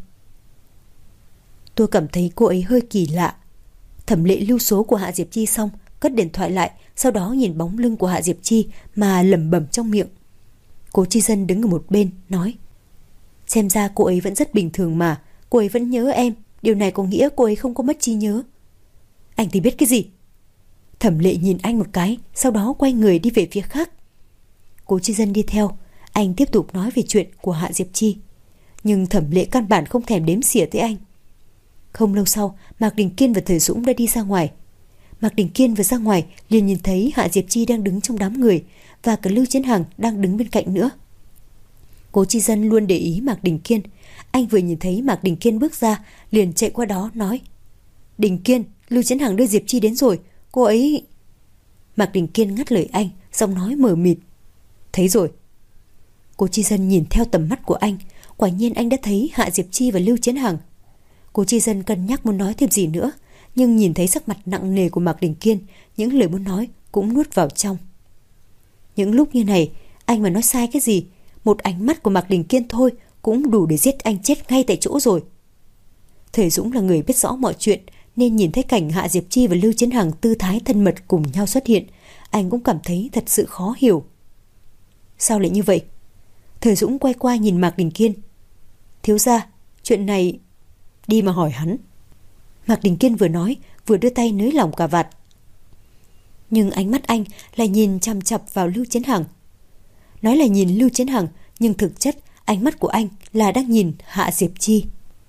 [SPEAKER 1] Tôi cảm thấy cô ấy hơi kỳ lạ. Thẩm Lệ lưu số của Hạ Diệp Chi xong, cất điện thoại lại, sau đó nhìn bóng lưng của Hạ Diệp Chi mà lẩm bẩm trong miệng. Cố Chi Dân đứng ở một bên nói. Xem ra cô ấy vẫn rất bình thường mà, cô ấy vẫn nhớ em, điều này có nghĩa cô ấy không có mất trí nhớ. Anh thì biết cái gì? Thẩm Lệ nhìn anh một cái, sau đó quay người đi về phía khác. Cố Chi Dân đi theo, anh tiếp tục nói về chuyện của Hạ Diệp Chi. Nhưng Thẩm Lệ căn bản không thèm đếm xỉa tới anh. Không lâu sau, Mạc Đình Kiên và Thời Dũng đã đi ra ngoài. Mạc Đình Kiên vừa ra ngoài liền nhìn thấy Hạ Diệp Chi đang đứng trong đám người và cả Lưu Chiến Hằng đang đứng bên cạnh nữa. Cố Chi Dân luôn để ý Mạc Đình Kiên. Anh vừa nhìn thấy Mạc Đình Kiên bước ra liền chạy qua đó nói. Đình Kiên, Lưu Chiến Hằng đưa Diệp Chi đến rồi, cô ấy... Mạc Đình Kiên ngắt lời anh, giọng nói mờ mịt. Thấy rồi. Cố Chi Dân nhìn theo tầm mắt của anh, quả nhiên anh đã thấy Hạ Diệp Chi và Lưu Chiến Hằng. Cố Chi Dân cân nhắc muốn nói thêm gì nữa, nhưng nhìn thấy sắc mặt nặng nề của Mạc Đình Kiên, những lời muốn nói cũng nuốt vào trong. Những lúc như này, anh mà nói sai cái gì, một ánh mắt của Mạc Đình Kiên thôi cũng đủ để giết anh chết ngay tại chỗ rồi. Thời Dũng là người biết rõ mọi chuyện, nên nhìn thấy cảnh Hạ Diệp Chi và Lưu Chiến Hằng tư thái thân mật cùng nhau xuất hiện, anh cũng cảm thấy thật sự khó hiểu. Sao lại như vậy? Thời Dũng quay qua nhìn Mạc Đình Kiên. Thiếu gia, chuyện này... Đi mà hỏi hắn. Mạc Đình Kiên vừa nói, vừa đưa tay nới lỏng cà vạt. Nhưng ánh mắt anh lại nhìn chằm chằm vào Lưu Chiến Hằng. Nói là nhìn Lưu Chiến Hằng, nhưng thực chất ánh mắt của anh là đang nhìn Hạ Diệp Chi.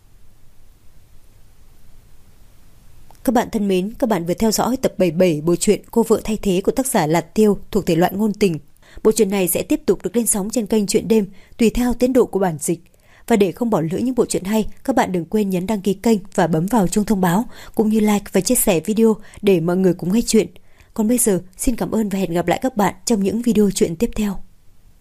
[SPEAKER 1] Các bạn thân mến, các bạn vừa theo dõi tập 77 bộ truyện Cô vợ thay thế của tác giả Lạt Tiêu thuộc thể loại ngôn tình. Bộ truyện này sẽ tiếp tục được lên sóng trên kênh Truyện Đêm tùy theo tiến độ của bản dịch. Và để không bỏ lỡ những bộ truyện hay, các bạn đừng quên nhấn đăng ký kênh và bấm vào chuông thông báo, cũng như like và chia sẻ video để mọi người cùng nghe chuyện. Còn bây giờ, xin cảm ơn và hẹn gặp lại các bạn trong những video truyện tiếp theo.